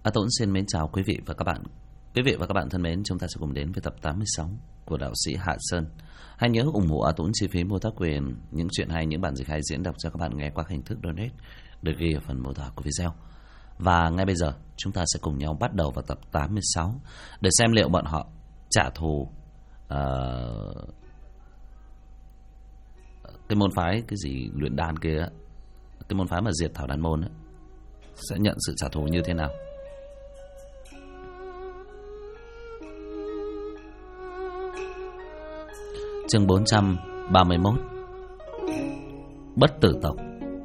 A Tũng xin mến chào quý vị và các bạn. Quý vị và các bạn thân mến, chúng ta sẽ cùng đến với tập 86 của đạo sĩ Hạ Sơn. Hãy nhớ ủng hộ A Tũng chi phí mô tả quyền những chuyện hay, những bản dịch hay diễn đọc cho các bạn nghe qua hình thức donate được ghi ở phần mô tả của video. Và ngay bây giờ chúng ta sẽ cùng nhau bắt đầu vào tập 86 để xem liệu bọn họ trả thù cái môn phái cái gì luyện đan kia, cái môn phái mà diệt Thảo Đan môn ấy, sẽ nhận sự trả thù như thế nào. Chương 431 Bất tử tộc.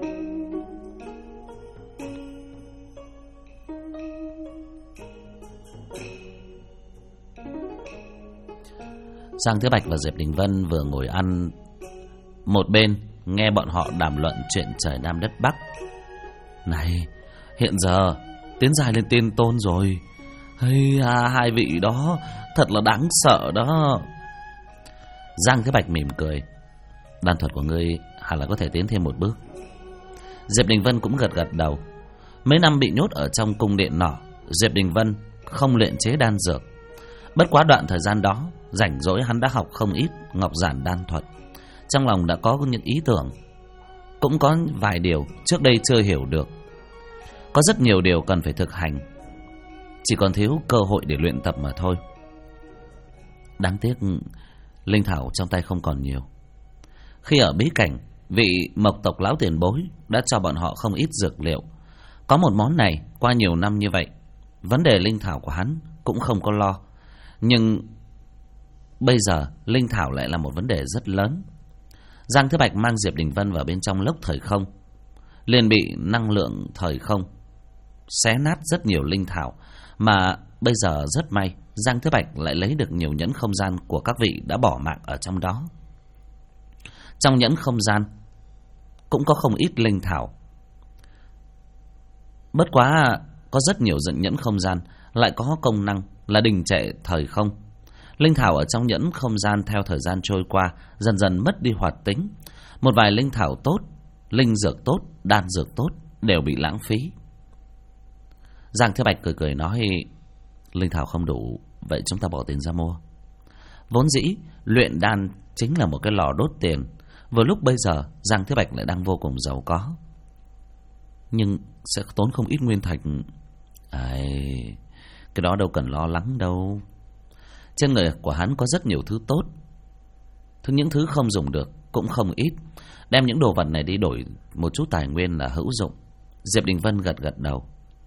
Giang Thế Bạch và Diệp Đình Vân vừa ngồi ăn, một bên nghe bọn họ đàm luận chuyện trời Nam đất Bắc. Này, hiện giờ tiến dài lên tiên tôn rồi. Hay hai vị đó thật là đáng sợ đó. Giang Thế Bạch mỉm cười. Đan thuật của ngươi hẳn là có thể tiến thêm một bước. Diệp Đình Vân cũng gật gật đầu. Mấy năm bị nhốt ở trong cung điện nỏ, Diệp Đình Vân không luyện chế đan dược. Bất quá đoạn thời gian đó, rảnh rỗi hắn đã học không ít ngọc giản đan thuật. Trong lòng đã có những ý tưởng, cũng có vài điều trước đây chưa hiểu được. Có rất nhiều điều cần phải thực hành, chỉ còn thiếu cơ hội để luyện tập mà thôi. Đáng tiếc linh thảo trong tay không còn nhiều. Khi ở bí cảnh, vị mộc tộc lão tiền bối đã cho bọn họ không ít dược liệu. Có một món này qua nhiều năm như vậy, vấn đề linh thảo của hắn cũng không có lo. Nhưng bây giờ linh thảo lại là một vấn đề rất lớn. Giang Thế Bạch mang Diệp Đình Vân vào bên trong lốc thời không, liền bị năng lượng thời không xé nát rất nhiều linh thảo. Mà bây giờ rất may, Giang Thế Bạch lại lấy được nhiều nhẫn không gian của các vị đã bỏ mạng ở trong đó. Trong nhẫn không gian cũng có không ít linh thảo. Bất quá có rất nhiều nhẫn không gian lại có công năng là đình trệ thời không. Linh thảo ở trong nhẫn không gian theo thời gian trôi qua dần dần mất đi hoạt tính. Một vài linh thảo tốt, linh dược tốt, đan dược tốt đều bị lãng phí. Giang Thế Bạch cười cười nói: linh thảo không đủ, vậy chúng ta bỏ tiền ra mua. Vốn dĩ luyện đan chính là một cái lò đốt tiền. Vừa lúc bây giờ Giang Thế Bạch lại đang vô cùng giàu có, nhưng sẽ tốn không ít nguyên thạch. Cái đó đâu cần lo lắng đâu. Trên người của hắn có rất nhiều thứ tốt, những thứ không dùng được cũng không ít. Đem những đồ vật này đi đổi một chút tài nguyên là hữu dụng. Diệp Đình Vân gật gật đầu.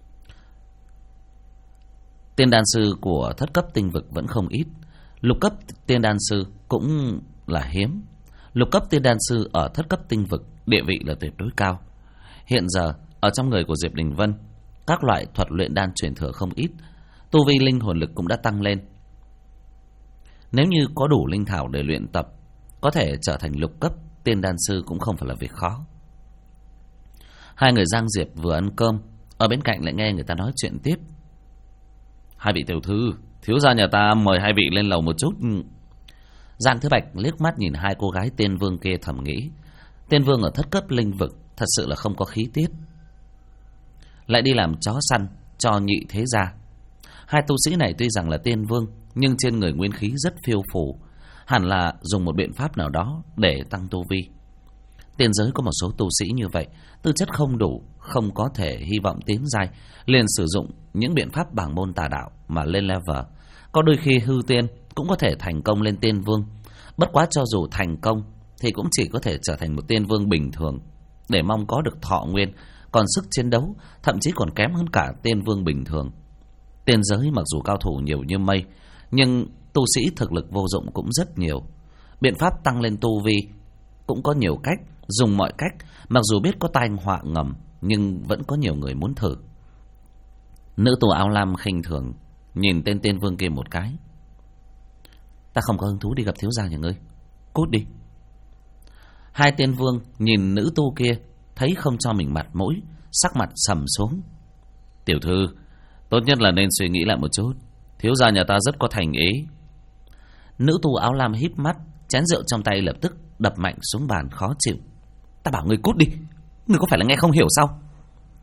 Tiên đan sư của thất cấp tinh vực vẫn không ít. Lục cấp tiên đan sư cũng là hiếm. Lục cấp tiên đan sư ở thất cấp tinh vực địa vị là tuyệt đối cao. Hiện giờ ở trong người của Diệp Đình Vân, các loại thuật luyện đan truyền thừa không ít. Tu vi linh hồn lực cũng đã tăng lên. Nếu như có đủ linh thảo để luyện tập, có thể trở thành lục cấp tiên đan sư cũng không phải là việc khó. Hai người Giang Diệp vừa ăn cơm, ở bên cạnh lại nghe người ta nói chuyện tiếp. Hai vị tiểu thư, thiếu gia nhà ta mời hai vị lên lầu một chút. Giang Thế Bạch liếc mắt nhìn hai cô gái Tiên Vương kia, thầm nghĩ Tiên Vương ở thất cấp linh vực thật sự là không có khí tiết, lại đi làm chó săn cho nhị thế gia. Hai tu sĩ này tuy rằng là Tiên Vương, nhưng trên người nguyên khí rất phiêu phù, hẳn là dùng một biện pháp nào đó để tăng tu vi. Tiên giới có một số tu sĩ như vậy, tư chất không đủ, không có thể hy vọng tiến giai, liền sử dụng những biện pháp bảng môn tà đạo mà lên level. Có đôi khi hư tiên cũng có thể thành công lên Tiên Vương. Bất quá cho dù thành công thì cũng chỉ có thể trở thành một Tiên Vương bình thường. Để mong có được thọ nguyên, còn sức chiến đấu thậm chí còn kém hơn cả Tiên Vương bình thường. Tiên giới mặc dù cao thủ nhiều như mây, nhưng tu sĩ thực lực vô dụng cũng rất nhiều. Biện pháp tăng lên tu vi cũng có nhiều cách, dùng mọi cách. Mặc dù biết có tai họa ngầm, nhưng vẫn có nhiều người muốn thử. Nữ tù áo lam khinh thường nhìn tên Tiên Vương kia một cái. Ta không có hứng thú đi gặp thiếu gia nhà ngươi, cút đi. Hai Tiên Vương nhìn nữ tu kia, thấy không cho mình mặt mũi, sắc mặt sầm xuống. Tiểu thư, tốt nhất là nên suy nghĩ lại một chút. Thiếu gia nhà ta rất có thành ý. Nữ tu áo lam híp mắt, chén rượu trong tay lập tức đập mạnh xuống bàn, khó chịu. Ta bảo ngươi cút đi, ngươi có phải là nghe không hiểu sao?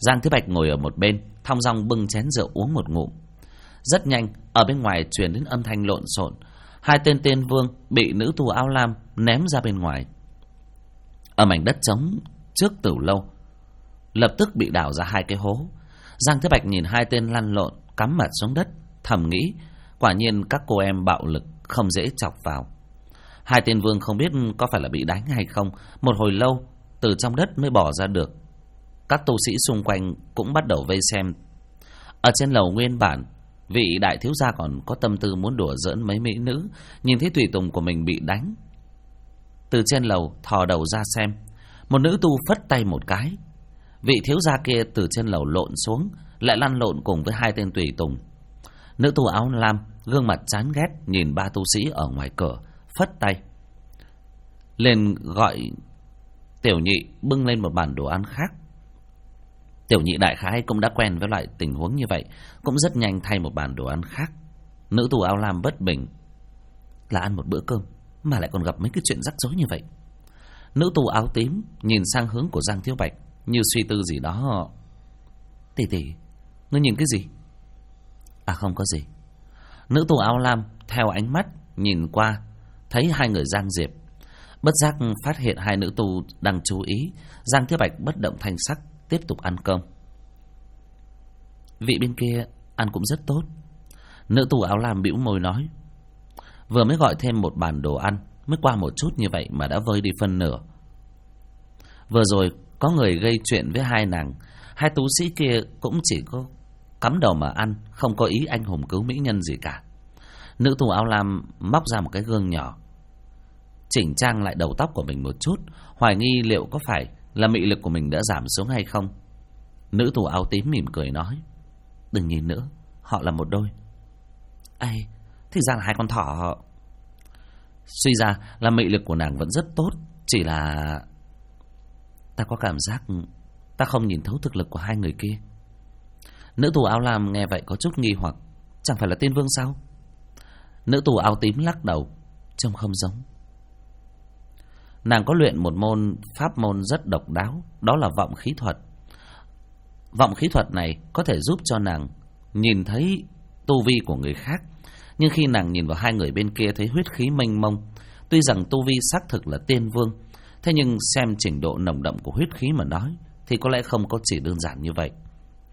Giang Thiếu Bạch ngồi ở một bên, thong dong bưng chén rượu uống một ngụm. Rất nhanh, ở bên ngoài truyền đến âm thanh lộn xộn. Hai tên tiên vương bị nữ tù áo lam ném ra bên ngoài. Ở mảnh đất trống trước Tử Lâu lập tức bị đào ra hai cái hố. Giang Thế Bạch nhìn hai tên lăn lộn cắm mặt xuống đất, thầm nghĩ quả nhiên các cô em bạo lực không dễ chọc vào. Hai tên vương không biết có phải là bị đánh hay không, một hồi lâu từ trong đất mới bỏ ra được. Các tu sĩ xung quanh cũng bắt đầu vây xem. Ở trên lầu nguyên bản, vị đại thiếu gia còn có tâm tư muốn đùa giỡn mấy mỹ nữ, nhìn thấy tùy tùng của mình bị đánh, từ trên lầu thò đầu ra xem. Một nữ tu phất tay một cái, vị thiếu gia kia từ trên lầu lộn xuống, lại lăn lộn cùng với hai tên tùy tùng. Nữ tu áo lam gương mặt chán ghét nhìn ba tu sĩ ở ngoài cửa, phất tay lên gọi tiểu nhị bưng lên một bàn đồ ăn khác. Tiểu nhị đại khái cũng đã quen với loại tình huống như vậy, cũng rất nhanh thay một bàn đồ ăn khác. Nữ tù áo lam bất bình, là ăn một bữa cơm mà lại còn gặp mấy cái chuyện rắc rối như vậy. Nữ tù áo tím nhìn sang hướng của Giang Thiếu Bạch như suy tư gì đó. Tỷ tỷ, ngươi nhìn cái gì? À không có gì. Nữ tù áo lam theo ánh mắt nhìn qua, thấy hai người Giang Diệp, bất giác phát hiện hai nữ tù đang chú ý. Giang Thiếu Bạch bất động thanh sắc tiếp tục ăn cơm. Vị bên kia ăn cũng rất tốt. Nữ tù áo lam bĩu môi nói. Vừa mới gọi thêm một bàn đồ ăn, mới qua một chút như vậy mà đã vơi đi phân nửa. Vừa rồi có người gây chuyện với hai nàng, hai tú sĩ kia cũng chỉ có cắm đầu mà ăn, không có ý anh hùng cứu mỹ nhân gì cả. Nữ tù áo lam móc ra một cái gương nhỏ, chỉnh trang lại đầu tóc của mình một chút, hoài nghi liệu có phải là mị lực của mình đã giảm xuống hay không. Nữ tù áo tím mỉm cười nói. Đừng nhìn nữa, họ là một đôi. Ây, thì ra là hai con thỏ. Suy ra là mị lực của nàng vẫn rất tốt, chỉ là ta có cảm giác ta không nhìn thấu thực lực của hai người kia. Nữ tù áo lam nghe vậy có chút nghi hoặc. Chẳng phải là tiên vương sao? Nữ tù áo tím lắc đầu. Trông không giống. Nàng có luyện một môn pháp môn rất độc đáo, đó là vọng khí thuật. Vọng khí thuật này có thể giúp cho nàng nhìn thấy tu vi của người khác. Nhưng khi nàng nhìn vào hai người bên kia thấy huyết khí mênh mông. Tuy rằng tu vi xác thực là tiên vương, thế nhưng xem trình độ nồng đậm của huyết khí mà nói thì có lẽ không có chỉ đơn giản như vậy.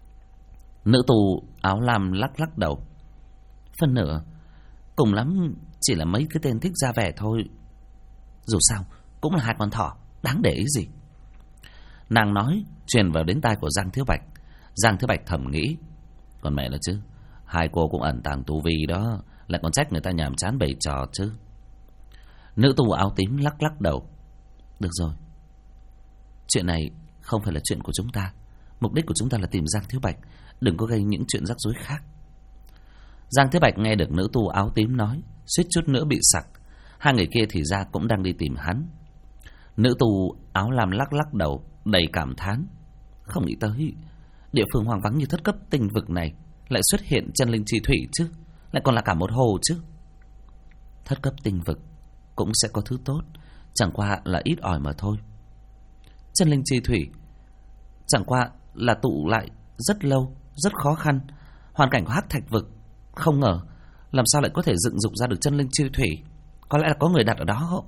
Nữ tù áo lam lắc đầu. Phần nửa cùng lắm chỉ là mấy cái tên thích ra vẻ thôi. Dù sao cũng là hai con thỏ, đáng để ý gì. Nàng nói truyền vào đến tai của Giang Thiếu Bạch. Giang Thiếu Bạch thầm nghĩ, còn mẹ là chứ, hai cô cũng ẩn tàng tu vi đó, lại còn trách người ta nhàm chán bày trò chứ. Nữ tù áo tím lắc đầu. Được rồi, chuyện này không phải là chuyện của chúng ta. Mục đích của chúng ta là tìm Giang Thiếu Bạch, đừng có gây những chuyện rắc rối khác. Giang Thiếu Bạch nghe được nữ tù áo tím nói, suýt chút nữa bị sặc. Hai người kia thì ra cũng đang đi tìm hắn. Nữ tù áo lam lắc đầu, đầy cảm thán. Không nghĩ tới địa phương hoang vắng như thất cấp tinh vực này lại xuất hiện chân linh chi thủy chứ, lại còn là cả một hồ chứ. Thất cấp tinh vực cũng sẽ có thứ tốt, chẳng qua là ít ỏi mà thôi. Chân linh chi thủy chẳng qua là tụ lại rất lâu, rất khó khăn. Hoàn cảnh của Hắc Thạch vực không ngờ làm sao lại có thể dựng dục ra được chân linh chi thủy. Có lẽ là có người đặt ở đó.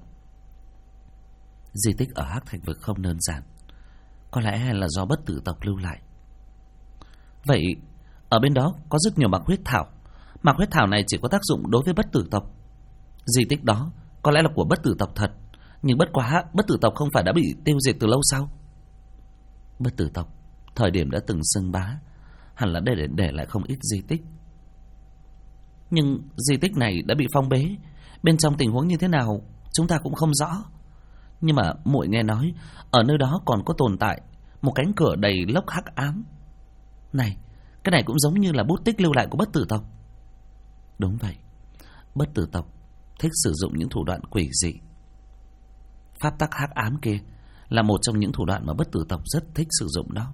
Di tích ở Hắc Thạch vực không đơn giản, có lẽ là do bất tử tộc lưu lại. Vậy ở bên đó có rất nhiều mạc huyết thảo. Mạc huyết thảo này chỉ có tác dụng đối với bất tử tộc. Di tích đó có lẽ là của bất tử tộc thật, nhưng bất quá bất tử tộc không phải đã bị tiêu diệt từ lâu sao? Bất tử tộc thời điểm đã từng xưng bá, hẳn là để lại không ít di tích. Nhưng di tích này đã bị phong bế, bên trong tình huống như thế nào chúng ta cũng không rõ. Nhưng mà muội nghe nói ở nơi đó còn có tồn tại một cánh cửa đầy lốc hắc ám. Này, cái này cũng giống như là bút tích lưu lại của bất tử tộc. Đúng vậy, bất tử tộc thích sử dụng những thủ đoạn quỷ dị. Pháp tắc hắc ám kia là một trong những thủ đoạn mà bất tử tộc rất thích sử dụng đó.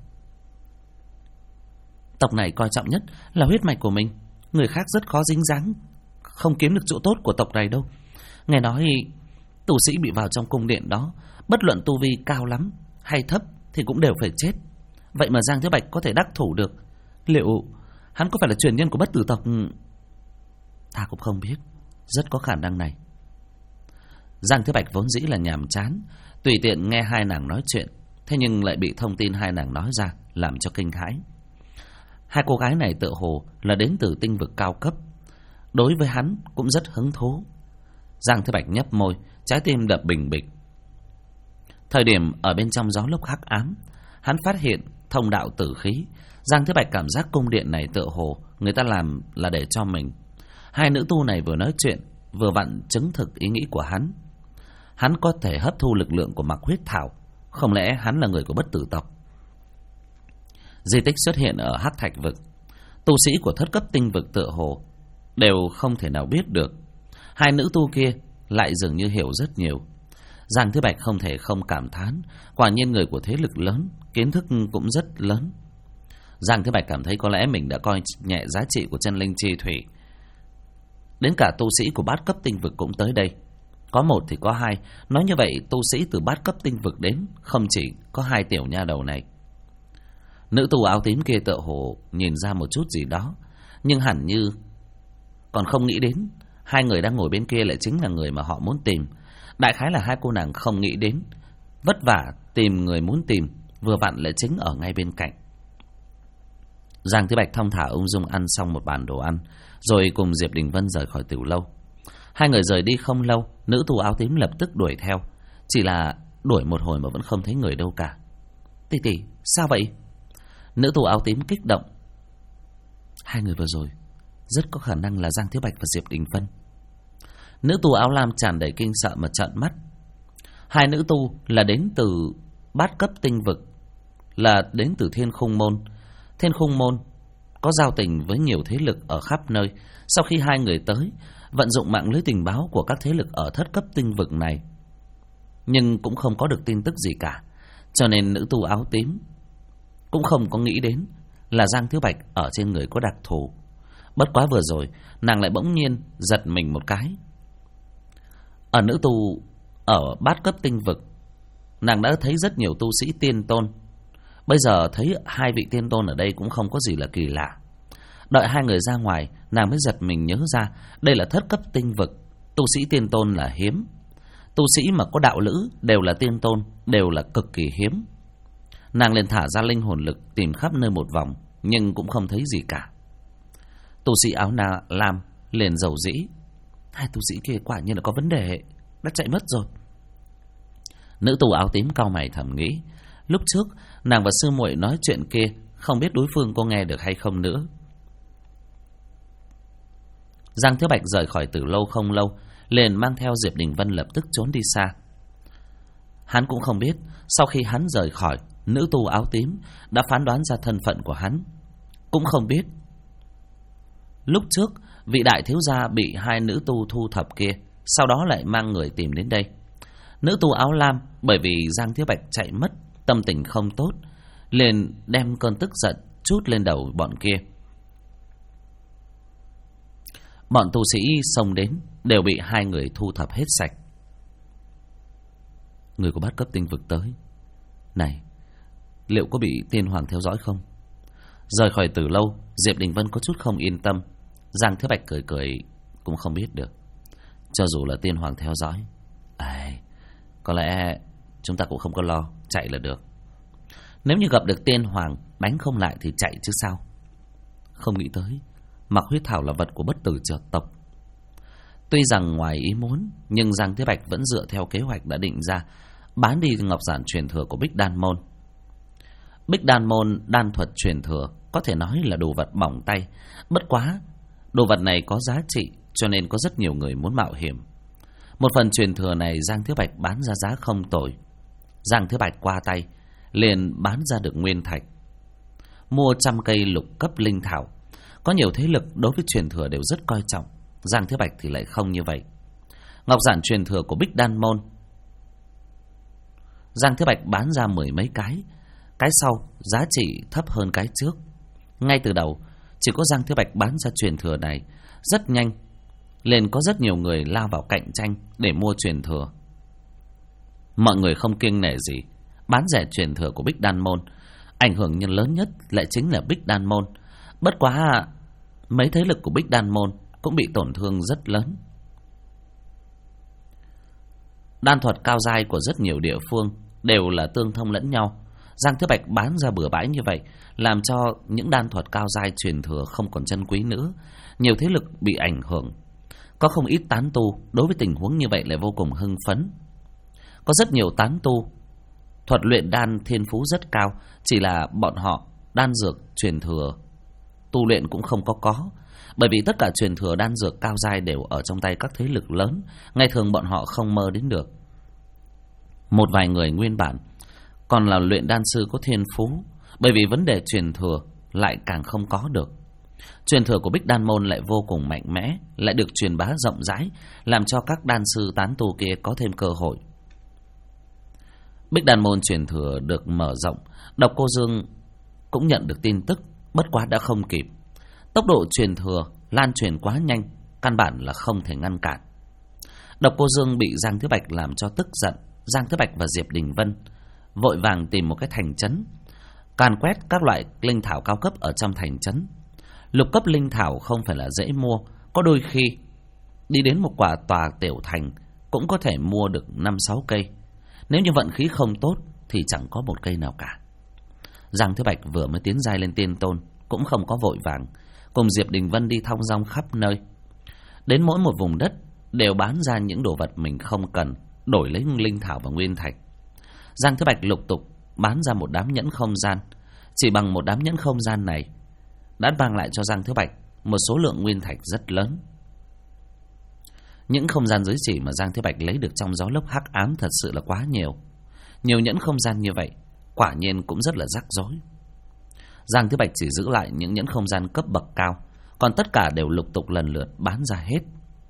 Tộc này coi trọng nhất là huyết mạch của mình, người khác rất khó dính dáng, không kiếm được chỗ tốt của tộc này đâu. Nghe nói tù sĩ bị vào trong cung điện đó, bất luận tu vi cao lắm hay thấp thì cũng đều phải chết. vậy mà Giang Thiếu Bạch có thể đắc thủ được. Liệu hắn có phải là truyền nhân của Bất Tử tộc? Ta cũng không biết, rất có khả năng này. Giang Thiếu Bạch vốn dĩ là nhàm chán, tùy tiện nghe hai nàng nói chuyện, thế nhưng lại bị thông tin hai nàng nói ra làm cho kinh hãi. Hai cô gái này tựa hồ là đến từ tinh vực cao cấp, đối với hắn cũng rất hứng thú. Giang Thiếu Bạch nhấp môi, trái tim đập bình bịch. Thời điểm ở bên trong gió lốc hắc ám, hắn phát hiện thông đạo tử khí. Giang Thiếu Bạch cảm giác cung điện này tựa hồ người ta làm là để cho mình. Hai nữ tu này vừa nói chuyện, vừa vặn chứng thực ý nghĩ của hắn. Hắn có thể hấp thu lực lượng của Mặc Huyết Thảo, không lẽ hắn là người của Bất Tử tộc? Di tích xuất hiện ở Hắc Thạch vực, tu sĩ của thất cấp tinh vực tựa hồ đều không thể nào biết được. Hai nữ tu kia lại dường như hiểu rất nhiều. Giang Thiếu Bạch không thể không cảm thán, quả nhiên người của thế lực lớn, kiến thức cũng rất lớn. Giang Thiếu Bạch cảm thấy có lẽ mình đã coi nhẹ giá trị của chân linh chi thủy. Đến cả tu sĩ của bát cấp tinh vực cũng tới đây. Có một thì có hai. Nói như vậy tu sĩ từ bát cấp tinh vực đến không chỉ có hai tiểu nha đầu này. Nữ tu áo tím kia tựa hồ nhìn ra một chút gì đó, nhưng hẳn như còn không nghĩ đến hai người đang ngồi bên kia lại chính là người mà họ muốn tìm. Đại khái là hai cô nàng không nghĩ đến vất vả tìm người muốn tìm vừa vặn lại chính ở ngay bên cạnh. Giang Thế Bạch thong thả ung dung ăn xong một bàn đồ ăn, rồi cùng Diệp Đình Vân rời khỏi tiểu lâu. Hai người rời đi không lâu, nữ tu áo tím lập tức đuổi theo. Chỉ là đuổi một hồi mà vẫn không thấy người đâu cả. Tỷ tỷ, sao vậy? Nữ tu áo tím kích động. Hai người vừa rồi rất có khả năng là Giang Thiếu Bạch và Diệp Đình Vân. Nữ tu áo lam tràn đầy kinh sợ mà trợn mắt. Hai nữ tu là đến từ bát cấp tinh vực, là đến từ Thiên Khung Môn. Thiên Khung Môn có giao tình với nhiều thế lực ở khắp nơi. Sau khi hai người tới, vận dụng mạng lưới tình báo của các thế lực ở thất cấp tinh vực này, nhưng cũng không có được tin tức gì cả. Cho nên nữ tu áo tím cũng không có nghĩ đến là Giang Thiếu Bạch ở trên người có đặc thù. Bất quá vừa rồi nàng lại bỗng nhiên giật mình một cái. Ở nữ tu ở bát cấp tinh vực, nàng đã thấy rất nhiều tu sĩ tiên tôn. Bây giờ thấy hai vị tiên tôn ở đây cũng không có gì là kỳ lạ. Đợi hai người ra ngoài, nàng mới giật mình nhớ ra đây là thất cấp tinh vực, tu sĩ tiên tôn là hiếm. Tu sĩ mà có đạo lữ đều là tiên tôn, đều là cực kỳ hiếm. Nàng liền thả ra linh hồn lực tìm khắp nơi một vòng, nhưng cũng không thấy gì cả. Tu sĩ áo lam liền dầu dĩ. Hai tu sĩ kia quả nhiên là có vấn đề, đã chạy mất rồi. Nữ tu áo tím cau mày thầm nghĩ. Lúc trước nàng và sư muội nói chuyện kia, không biết đối phương có nghe được hay không nữa. Giang Thiếu Bạch rời khỏi Tử Lâu không lâu, liền mang theo Diệp Đình Vân lập tức trốn đi xa. Hắn cũng không biết sau khi hắn rời khỏi, nữ tu áo tím đã phán đoán ra thân phận của hắn. Cũng không biết lúc trước vị đại thiếu gia bị hai nữ tu thu thập kia, sau đó lại mang người tìm đến đây. Nữ tu áo lam bởi vì Giang Thiếu Bạch chạy mất, tâm tình không tốt, liền đem cơn tức giận trút lên đầu bọn kia. Bọn tu sĩ xông đến đều bị hai người thu thập hết sạch. Người của bát cấp tinh vực tới. Này, liệu có bị tiên hoàng theo dõi không? Rời khỏi Tử Lâu, Diệp Đình Vân có chút không yên tâm. Giang Thế Bạch cười cười, cũng không biết được. Cho dù là tiên hoàng theo dõi, có lẽ chúng ta cũng không có lo, chạy là được. Nếu như gặp được tiên hoàng, đánh không lại thì chạy chứ sao. Không nghĩ tới Mặc Huyết Thảo là vật của Bất Tử tộc. Tuy rằng ngoài ý muốn, nhưng Giang Thế Bạch vẫn dựa theo kế hoạch đã định ra, bán đi ngọc giản truyền thừa của Bích Đan Môn. Bích Đan Môn đan thuật truyền thừa có thể nói là đồ vật bỏng tay. Bất quá đồ vật này có giá trị, cho nên có rất nhiều người muốn mạo hiểm. Một phần truyền thừa này Giang Thế Bạch bán ra giá không tồi. Giang Thế Bạch qua tay liền bán ra được nguyên thạch, mua 100 cây lục cấp linh thảo. Có nhiều thế lực đối với truyền thừa đều rất coi trọng, Giang Thế Bạch thì lại không như vậy. Ngọc giản truyền thừa của Bích Đan Môn, Giang Thế Bạch bán ra 10 mấy cái. Cái sau giá trị thấp hơn cái trước. Ngay từ đầu chỉ có Giang Thế Bạch bán ra truyền thừa này, rất nhanh liền có rất nhiều người lao vào cạnh tranh để mua truyền thừa. Mọi người không kiêng nể gì bán rẻ truyền thừa của Bích Đan Môn. Ảnh hưởng nhân lớn nhất lại chính là Bích Đan Môn. Bất quá mấy thế lực của Bích Đan Môn cũng bị tổn thương rất lớn. Đan thuật cao giai của rất nhiều địa phương đều là tương thông lẫn nhau. Giang Thế Bạch bán ra bừa bãi như vậy, làm cho những đan thuật cao giai truyền thừa không còn chân quý nữa. Nhiều thế lực bị ảnh hưởng. Có không ít tán tu đối với tình huống như vậy lại vô cùng hưng phấn. Có rất nhiều tán tu thuật luyện đan thiên phú rất cao, chỉ là bọn họ đan dược truyền thừa tu luyện cũng không có. Bởi vì tất cả truyền thừa đan dược cao giai đều ở trong tay các thế lực lớn, ngày thường bọn họ không mơ đến được. Một vài người nguyên bản còn là luyện đan sư có thiên phú, bởi vì vấn đề truyền thừa lại càng không có được. Truyền thừa của Bích Đan Môn lại vô cùng mạnh mẽ, lại được truyền bá rộng rãi, làm cho các đan sư tán tu kia có thêm cơ hội. Bích Đan Môn truyền thừa được mở rộng, Độc Cô Dương cũng nhận được tin tức, bất quá đã không kịp. Tốc độ truyền thừa lan truyền quá nhanh, căn bản là không thể ngăn cản. Độc Cô Dương bị Giang Thứ Bạch làm cho tức giận. Giang Thứ Bạch và Diệp Đình Vân vội vàng tìm một cái thành trấn, càn quét các loại linh thảo cao cấp ở trong thành trấn. Lục cấp linh thảo không phải là dễ mua, có đôi khi đi đến một tòa tiểu thành cũng có thể mua được 5-6 cây. Nếu như vận khí không tốt thì chẳng có một cây nào cả. Giang Thứ Bạch vừa mới tiến giai lên tiên tôn, cũng không có vội vàng, cùng Diệp Đình Vân đi thong dong khắp nơi. Đến mỗi một vùng đất đều bán ra những đồ vật mình không cần, đổi lấy linh thảo và nguyên thạch. Giang Thứ Bạch lục tục bán ra một đám nhẫn không gian. Chỉ bằng một đám nhẫn không gian này đã mang lại cho Giang Thứ Bạch một số lượng nguyên thạch rất lớn. Những không gian giới chỉ mà Giang Thứ Bạch lấy được trong gió lốc hắc ám thật sự là quá nhiều. Nhiều nhẫn không gian như vậy quả nhiên cũng rất là rắc rối. Giang Thứ Bạch chỉ giữ lại những nhẫn không gian cấp bậc cao, còn tất cả đều lục tục lần lượt bán ra hết.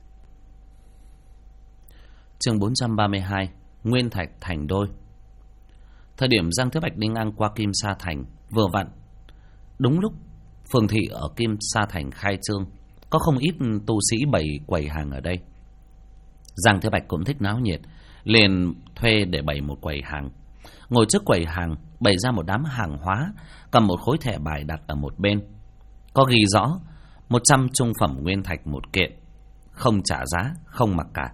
Chương 432, Nguyên thạch thành đôi. Thời điểm Giang Thứ Bạch đi ngang qua Kim Sa Thành, vừa vặn đúng lúc phường thị ở Kim Sa Thành khai trương, có không ít tu sĩ bày quầy hàng ở đây. Giang Thứ Bạch cũng thích náo nhiệt, liền thuê để bày một quầy hàng. Ngồi trước quầy hàng, bày ra một đám hàng hóa, cầm một khối thẻ bài đặt ở một bên. Có ghi rõ 100 trung phẩm nguyên thạch một kiện, không trả giá, không mặc cả.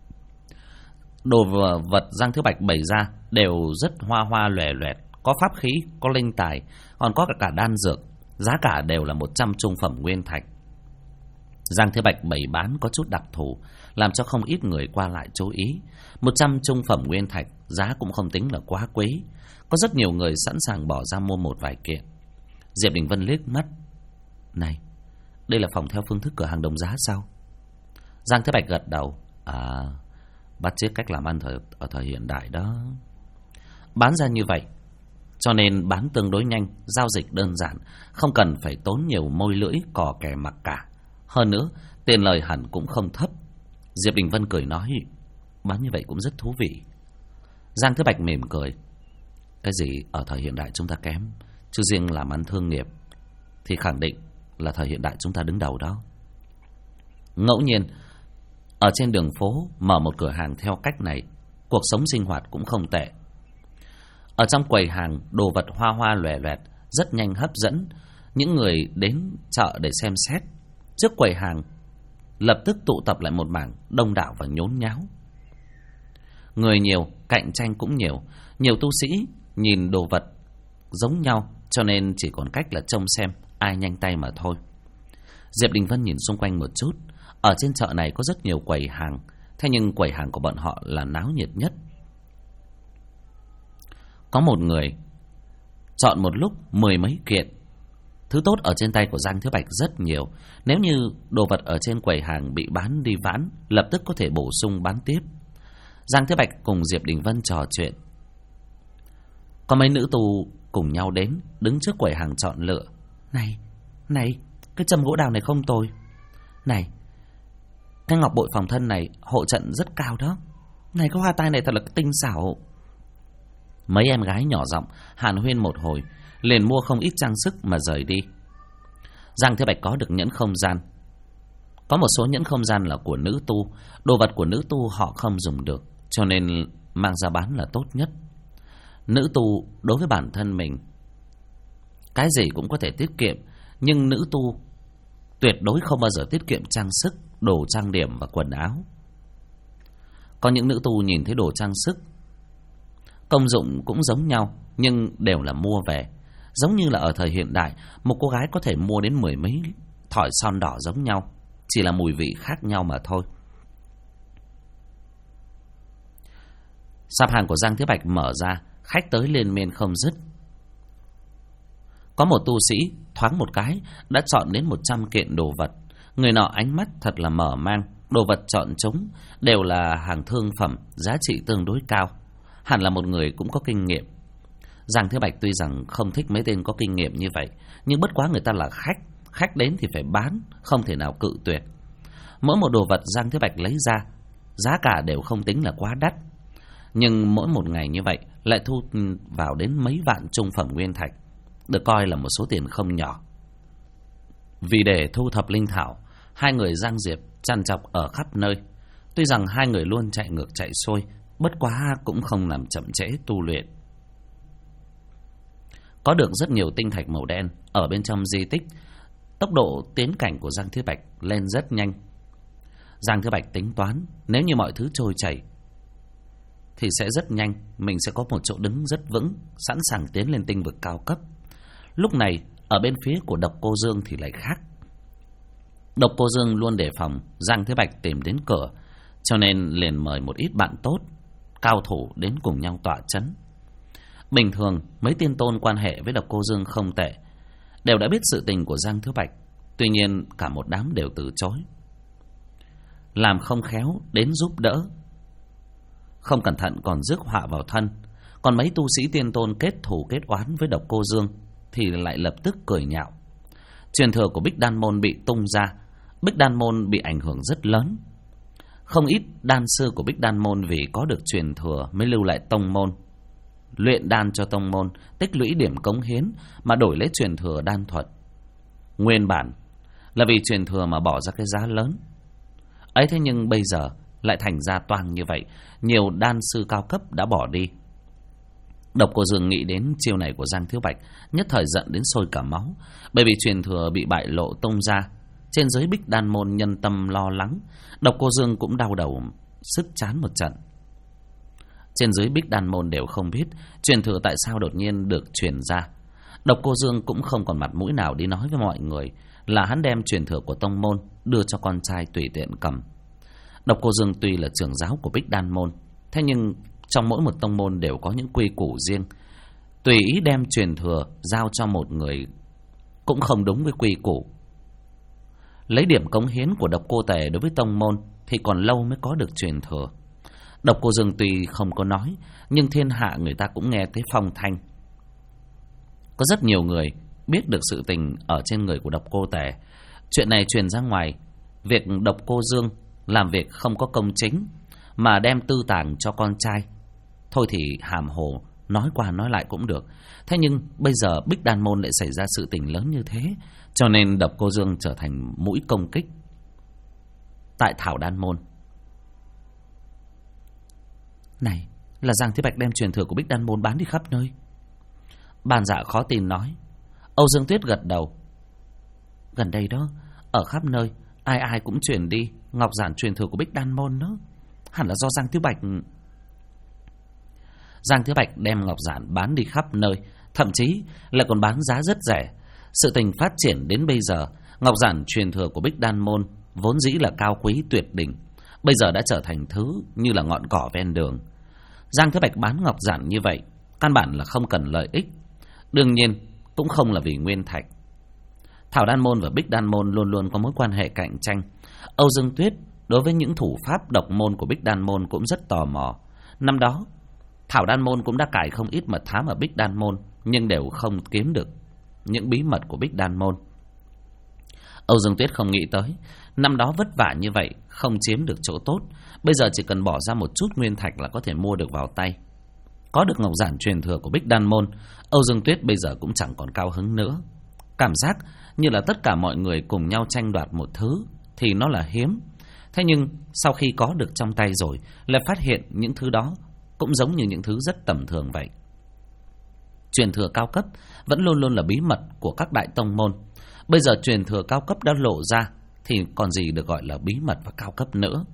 Đồ vật Giang Thứ Bạch bày ra đều rất hoa hoa lòe loẹt, có pháp khí, có linh tài, còn có cả đan dược, giá cả đều là 100 trung phẩm nguyên thạch. Giang Thứ Bạch bày bán có chút đặc thù, làm cho không ít người qua lại chú ý. 100 trung phẩm nguyên thạch, giá cũng không tính là quá quý, có rất nhiều người sẵn sàng bỏ ra mua một vài kiện. Diệp Đình Vân liếc mắt: "Này, đây là phòng theo phương thức cửa hàng đồng giá sao?" Giang Thứ Bạch gật đầu: bắt chước cách làm ăn ở thời hiện đại đó. Bán ra như vậy, cho nên bán tương đối nhanh, giao dịch đơn giản, không cần phải tốn nhiều môi lưỡi cò kè mặc cả. Hơn nữa, tiền lời hẳn cũng không thấp. Diệp Đình Vân cười nói: "Bán như vậy cũng rất thú vị." Giang Thứ Bạch mỉm cười: "Cái gì ở thời hiện đại chúng ta kém, chứ riêng làm ăn thương nghiệp thì khẳng định là thời hiện đại chúng ta đứng đầu đó." Ngẫu nhiên ở trên đường phố mở một cửa hàng theo cách này, cuộc sống sinh hoạt cũng không tệ. Ở trong quầy hàng, đồ vật hoa hoa lòe loẹt, rất nhanh hấp dẫn những người đến chợ để xem xét. Trước quầy hàng lập tức tụ tập lại một mảng đông đảo và nhốn nháo. Người nhiều, cạnh tranh cũng nhiều. Nhiều tu sĩ nhìn đồ vật giống nhau, cho nên chỉ còn cách là trông xem ai nhanh tay mà thôi. Diệp Đình Vân nhìn xung quanh một chút. Ở trên chợ này có rất nhiều quầy hàng, thế nhưng quầy hàng của bọn họ là náo nhiệt nhất. Có một người chọn một lúc 10 mấy kiện. Thứ tốt ở trên tay của Giang Thứ Bạch rất nhiều. Nếu như đồ vật ở trên quầy hàng bị bán đi vãn, lập tức có thể bổ sung bán tiếp. Giang Thứ Bạch cùng Diệp Đình Vân trò chuyện. Có mấy nữ tu cùng nhau đến, đứng trước quầy hàng chọn lựa. Này, cái châm gỗ đào này không tồi. Này, cái ngọc bội phòng thân này hộ trận rất cao đó. Này, cái hoa tai này thật là tinh xảo. Mấy em gái nhỏ giọng hàn huyên một hồi, liền mua không ít trang sức mà rời đi. Giang Thứ Bạch có được nhẫn không gian. Có một số nhẫn không gian là của nữ tu, đồ vật của nữ tu họ không dùng được, cho nên mang ra bán là tốt nhất. Nữ tu đối với bản thân mình Cái gì cũng có thể tiết kiệm, nhưng nữ tu tuyệt đối không bao giờ tiết kiệm trang sức, đồ trang điểm và quần áo. Có những nữ tu nhìn thấy đồ trang sức, công dụng cũng giống nhau, nhưng đều là mua về. Giống như là ở thời hiện đại, một cô gái có thể mua đến 10 mấy thỏi son đỏ giống nhau, chỉ là mùi vị khác nhau mà thôi. Sạp hàng của Giang Thiếu Bạch mở ra, khách tới liên miên không dứt. Có một tu sĩ thoáng một cái đã chọn đến 100 kiện đồ vật. Người nọ ánh mắt thật là mở mang. Đồ vật chọn chúng đều là hàng thương phẩm, giá trị tương đối cao. Hẳn là một người cũng có kinh nghiệm. Giang Thiếu Bạch tuy rằng không thích mấy tên có kinh nghiệm như vậy, nhưng bất quá người ta là khách, khách đến thì phải bán, không thể nào cự tuyệt. Mỗi một đồ vật Giang Thiếu Bạch lấy ra, giá cả đều không tính là quá đắt, nhưng mỗi một ngày như vậy lại thu vào đến mấy vạn trung phẩm nguyên thạch, được coi là một số tiền không nhỏ. Vì để thu thập linh thảo, hai người Giang Diệp trằn trọc ở khắp nơi. Tuy rằng hai người luôn chạy ngược chạy xuôi, bất quá cũng không làm chậm trễ tu luyện. Có được rất nhiều tinh thạch màu đen ở bên trong di tích, tốc độ tiến cảnh của Giang Thiếu Bạch lên rất nhanh. Giang Thiếu Bạch tính toán, nếu như mọi thứ trôi chảy thì sẽ rất nhanh, mình sẽ có một chỗ đứng rất vững, sẵn sàng tiến lên tinh vực cao cấp. Lúc này, ở bên phía của Độc Cô Dương thì lại khác. Độc Cô Dương luôn đề phòng Giang Thiếu Bạch tìm đến cửa, cho nên liền mời một ít bạn tốt, cao thủ đến cùng nhau tọa chấn. Bình thường, mấy tiên tôn quan hệ với Độc Cô Dương không tệ, đều đã biết sự tình của Giang Thiếu Bạch. Tuy nhiên, cả một đám đều từ chối. Làm không khéo, đến giúp đỡ, không cẩn thận còn rước họa vào thân. Còn mấy tu sĩ tiên tôn kết thù kết oán với Độc Cô Dương thì lại lập tức cười nhạo. Truyền thừa của Bích Đan Môn bị tung ra, Bích Đan Môn bị ảnh hưởng rất lớn. Không ít đan sư của Bích Đan Môn vì có được truyền thừa mới lưu lại tông môn, luyện đan cho tông môn, tích lũy điểm cống hiến mà đổi lấy truyền thừa đan thuật. Nguyên bản là vì truyền thừa mà bỏ ra cái giá lớn ấy, thế nhưng bây giờ lại thành ra toang như vậy, nhiều đan sư cao cấp đã bỏ đi. Độc Cô Dương nghĩ đến chiêu này của Giang Thiếu Bạch, nhất thời giận đến sôi cả máu. Bởi vì truyền thừa bị bại lộ tung ra, trên dưới Bích Đan Môn nhân tâm lo lắng, Độc Cô Dương cũng đau đầu sứt chán một trận. Trên dưới Bích Đan Môn đều không biết truyền thừa tại sao đột nhiên được truyền ra. Độc Cô Dương cũng không còn mặt mũi nào đi nói với mọi người là hắn đem truyền thừa của tông môn đưa cho con trai tùy tiện cầm. Độc Cô Dương tuy là trưởng giáo của Bích Đan Môn, thế nhưng trong mỗi một tông môn đều có những quy củ riêng. Tùy ý đem truyền thừa giao cho một người cũng không đúng với quy củ. Lấy điểm cống hiến của Độc Cô Tề đối với tông môn thì còn lâu mới có được truyền thừa. Độc Cô Dương tuy không có nói, nhưng thiên hạ người ta cũng nghe thấy phong thanh. Có rất nhiều người biết được sự tình ở trên người của Độc Cô Tề. Chuyện này truyền ra ngoài, việc Độc Cô Dương làm việc không có công chính mà đem tư tàng cho con trai, thôi thì hàm hồ nói qua nói lại cũng được. Thế nhưng bây giờ Bích Đan Môn lại xảy ra sự tình lớn như thế, cho nên Độc Cô Dương trở thành mũi công kích tại Thảo Đan Môn. Này, là Giang Thiếu Bạch đem truyền thừa của Bích Đan Môn bán đi khắp nơi. Bàn Dạ khó tin nói. Âu Dương Tuyết gật đầu. Gần đây đó, ở khắp nơi ai ai cũng truyền đi ngọc giản truyền thừa của Bích Đan Môn đó. Hẳn là do Giang Thiếu Bạch. Giang Thiếu Bạch đem ngọc giản bán đi khắp nơi, thậm chí lại còn bán giá rất rẻ. Sự tình phát triển đến bây giờ, ngọc giản truyền thừa của Bích Đan Môn vốn dĩ là cao quý tuyệt đỉnh, bây giờ đã trở thành thứ như là ngọn cỏ ven đường. Giang Thiếu Bạch bán ngọc giản như vậy, căn bản là không cần lợi ích, đương nhiên cũng không là vì nguyên thạch. Thảo Đan Môn và Bích Đan Môn luôn luôn có mối quan hệ cạnh tranh. Âu Dương Tuyết đối với những thủ pháp độc môn của Bích Đan Môn cũng rất tò mò. Năm đó Thảo Đan Môn cũng đã cài không ít mật thám ở Bích Đan Môn, nhưng đều không kiếm được những bí mật của Bích Đan Môn. Âu Dương Tuyết không nghĩ tới năm đó vất vả như vậy không chiếm được chỗ tốt, bây giờ chỉ cần bỏ ra một chút nguyên thạch là có thể mua được vào tay. Có được ngọc giản truyền thừa của Bích Đan Môn, Âu Dương Tuyết bây giờ cũng chẳng còn cao hứng nữa. Cảm giác như là tất cả mọi người cùng nhau tranh đoạt một thứ thì nó là hiếm. Thế nhưng sau khi có được trong tay rồi, lại phát hiện những thứ đó cũng giống như những thứ rất tầm thường vậy. Truyền thừa cao cấp vẫn luôn luôn là bí mật của các đại tông môn. Bây giờ truyền thừa cao cấp đã lộ ra thì còn gì được gọi là bí mật và cao cấp nữa.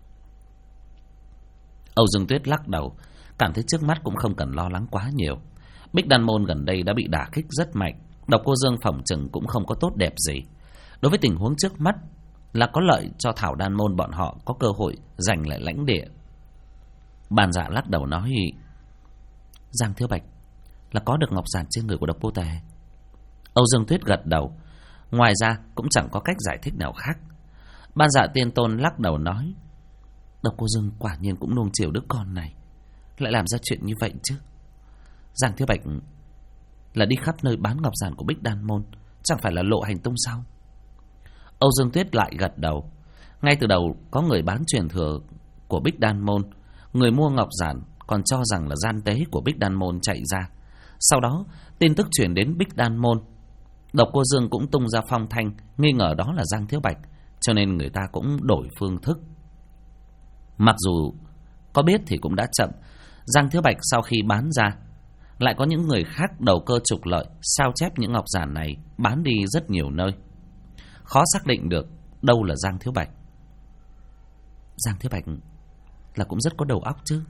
Âu Dương Tuyết lắc đầu, cảm thấy trước mắt cũng không cần lo lắng quá nhiều. Bích Đan môn gần đây đã bị đả kích rất mạnh, Độc Cô Dương phỏng chừng cũng không có tốt đẹp gì. Đối với tình huống trước mắt là có lợi cho Thảo Đan môn bọn họ có cơ hội giành lại lãnh địa. Bàn Dạ lắc đầu nói: Giang Thiếu Bạch là có được ngọc giản trên người của Độc Cô Tề. Âu Dương Tuyết gật đầu, ngoài ra cũng chẳng có cách giải thích nào khác. Ban Dạ Tiên Tôn lắc đầu nói: Độc Cô Dương quả nhiên cũng nuông chiều đứa con này, lại làm ra chuyện như vậy chứ. Giang Thiếu Bạch là đi khắp nơi bán ngọc giản của Bích Đan môn, chẳng phải là lộ hành tung sao? Âu Dương Tuyết lại gật đầu. Ngay từ đầu có người bán truyền thừa của Bích Đan môn, người mua ngọc giản còn cho rằng là gian tế của Bích Đan môn chạy ra. Sau đó tin tức truyền đến Bích Đan môn, Độc Cô Dương cũng tung ra phong thanh nghi ngờ đó là Giang Thiếu Bạch, cho nên người ta cũng đổi phương thức. Mặc dù có biết thì cũng đã chậm. Giang Thiếu Bạch sau khi bán ra, lại có những người khác đầu cơ trục lợi, sao chép những ngọc giản này bán đi rất nhiều nơi. Khó xác định được đâu là Giang Thiếu Bạch. Giang Thiếu Bạch là cũng rất có đầu óc chứ.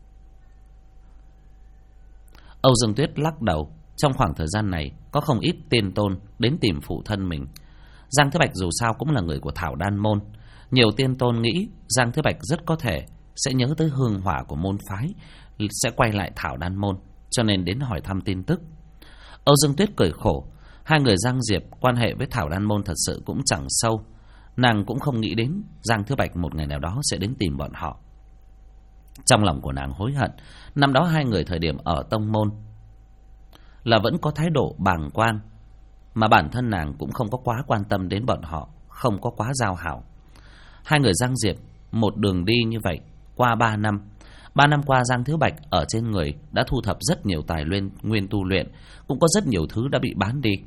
Âu Dương Tuyết lắc đầu. Trong khoảng thời gian này có không ít tiên tôn đến tìm phụ thân mình. Giang Thiếu Bạch dù sao cũng là người của Thảo Đan môn. Nhiều tiên tôn nghĩ Giang Thiếu Bạch rất có thể sẽ nhớ tới hương hỏa của môn phái, sẽ quay lại Thảo Đan môn, cho nên đến hỏi thăm tin tức. Âu Dương Tuyết cười khổ. Hai người Giang Diệp quan hệ với Thảo Đan môn thật sự cũng chẳng sâu. Nàng cũng không nghĩ đến Giang Thiếu Bạch một ngày nào đó sẽ đến tìm bọn họ. Trong lòng của nàng hối hận, năm đó hai người thời điểm ở tông môn là vẫn có thái độ bàng quan, mà bản thân nàng cũng không có quá quan tâm đến bọn họ, không có quá giao hảo. Hai người Giang Diệp một đường đi như vậy qua 3 năm. 3 năm qua Giang Thiếu Bạch ở trên người đã thu thập rất nhiều tài nguyên tu luyện, cũng có rất nhiều thứ đã bị bán đi.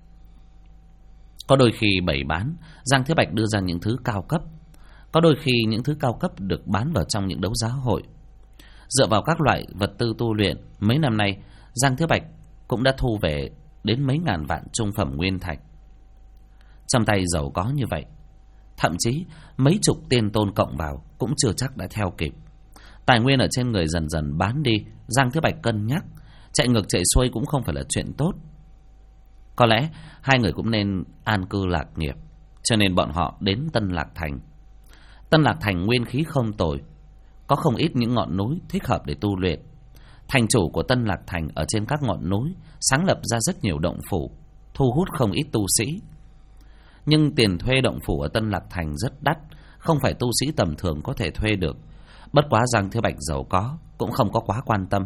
Có đôi khi bày bán, Giang Thiếu Bạch đưa ra những thứ cao cấp. Có đôi khi những thứ cao cấp được bán vào trong những đấu giá hội. Dựa vào các loại vật tư tu luyện, mấy năm nay Giang Thiếu Bạch cũng đã thu về đến mấy ngàn vạn trung phẩm nguyên thạch. Trong tay giàu có như vậy, thậm chí mấy chục tiên tôn cộng vào cũng chưa chắc đã theo kịp. Tài nguyên ở trên người dần dần bán đi, Giang Thiếu Bạch cân nhắc chạy ngược chạy xuôi cũng không phải là chuyện tốt. Có lẽ hai người cũng nên an cư lạc nghiệp, cho nên bọn họ đến Tân Lạc Thành. Tân Lạc Thành nguyên khí không tồi, có không ít những ngọn núi thích hợp để tu luyện. Thành chủ của Tân Lạc Thành ở trên các ngọn núi sáng lập ra rất nhiều động phủ, thu hút không ít tu sĩ. Nhưng tiền thuê động phủ ở Tân Lạc Thành rất đắt, không phải tu sĩ tầm thường có thể thuê được. Bất quá Giang Thiếu Bạch giàu có cũng không có quá quan tâm.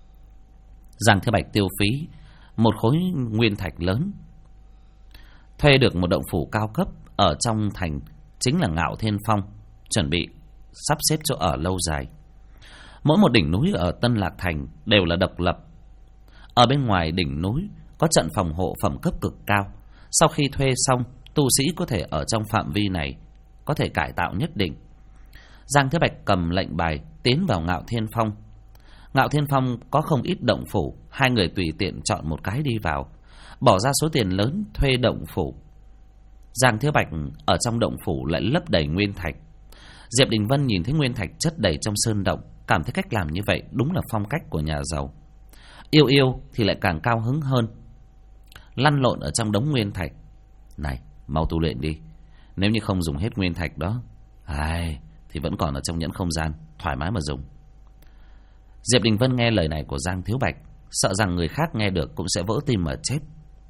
Giang Thiếu Bạch tiêu phí một khối nguyên thạch lớn, thuê được một động phủ cao cấp ở trong thành, chính là Ngạo Thiên Phong, chuẩn bị sắp xếp chỗ ở lâu dài. Mỗi một đỉnh núi ở Tân Lạc Thành đều là độc lập. Ở bên ngoài đỉnh núi có trận phòng hộ phẩm cấp cực cao. Sau khi thuê xong, tu sĩ có thể ở trong phạm vi này có thể cải tạo nhất định. Giang Thế Bạch cầm lệnh bài tiến vào Ngạo Thiên Phong. Ngạo Thiên Phong có không ít động phủ, hai người tùy tiện chọn một cái đi vào, bỏ ra số tiền lớn thuê động phủ. Giang Thế Bạch ở trong động phủ lại lấp đầy nguyên thạch. Diệp Đình Vân nhìn thấy nguyên thạch chất đầy trong sơn động, cảm thấy cách làm như vậy đúng là phong cách của nhà giàu. Yêu Yêu thì lại càng cao hứng hơn, lăn lộn ở trong đống nguyên thạch. Này, mau tu luyện đi, nếu như không dùng hết nguyên thạch đó, thì vẫn còn ở trong nhẫn không gian, thoải mái mà dùng. Diệp Đình Vân nghe lời này của Giang Thiếu Bạch, sợ rằng người khác nghe được cũng sẽ vỡ tim mà chết.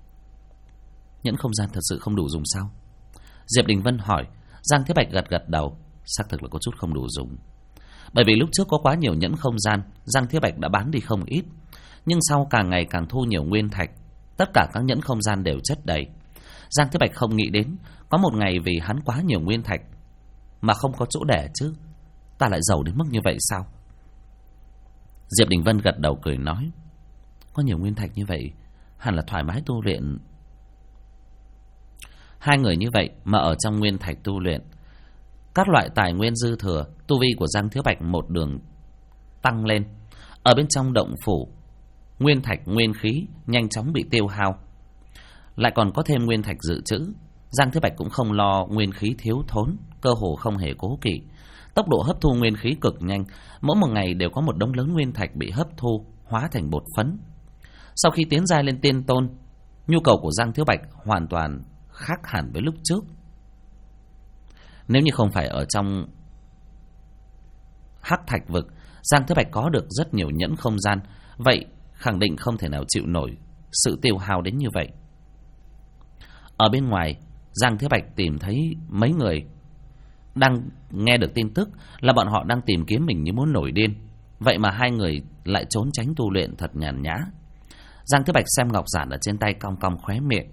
Nhẫn không gian thật sự không đủ dùng sao? Diệp Đình Vân hỏi. Giang Thiếu Bạch gật gật đầu, xác thực là có chút không đủ dùng. Bởi vì lúc trước có quá nhiều nhẫn không gian, Giang Thiếu Bạch đã bán đi không ít. Nhưng sau càng ngày càng thu nhiều nguyên thạch, tất cả các nhẫn không gian đều chất đầy. Giang Thiếu Bạch không nghĩ đến có một ngày vì hắn quá nhiều nguyên thạch mà không có chỗ để chứ. Ta lại giàu đến mức như vậy sao? Diệp Đình Vân gật đầu cười nói, có nhiều nguyên thạch như vậy hẳn là thoải mái tu luyện. Hai người như vậy mà ở trong nguyên thạch tu luyện, các loại tài nguyên dư thừa, tu vi của Giang Thiếu Bạch một đường tăng lên. Ở bên trong động phủ, nguyên thạch nguyên khí nhanh chóng bị tiêu hao. Lại còn có thêm nguyên thạch dự trữ, Giang Thế Bạch cũng không lo nguyên khí thiếu thốn, cơ hồ không hề cố kỵ. Tốc độ hấp thu nguyên khí cực nhanh, mỗi một ngày đều có một đống lớn nguyên thạch bị hấp thu, hóa thành bột phấn. Sau khi tiến giai lên tiên tôn, nhu cầu của Giang Thiếu Bạch hoàn toàn khác hẳn với lúc trước. Nếu như không phải ở trong hắc thạch vực, Giang Thiếu Bạch có được rất nhiều nhẫn không gian, vậy khẳng định không thể nào chịu nổi sự tiêu hao đến như vậy. Ở bên ngoài, Giang Thiếu Bạch tìm thấy mấy người đang nghe được tin tức là bọn họ đang tìm kiếm mình như muốn nổi điên. Vậy mà hai người lại trốn tránh tu luyện thật nhàn nhã. Giang Thiếu Bạch xem ngọc giản ở trên tay, cong cong khóe miệng.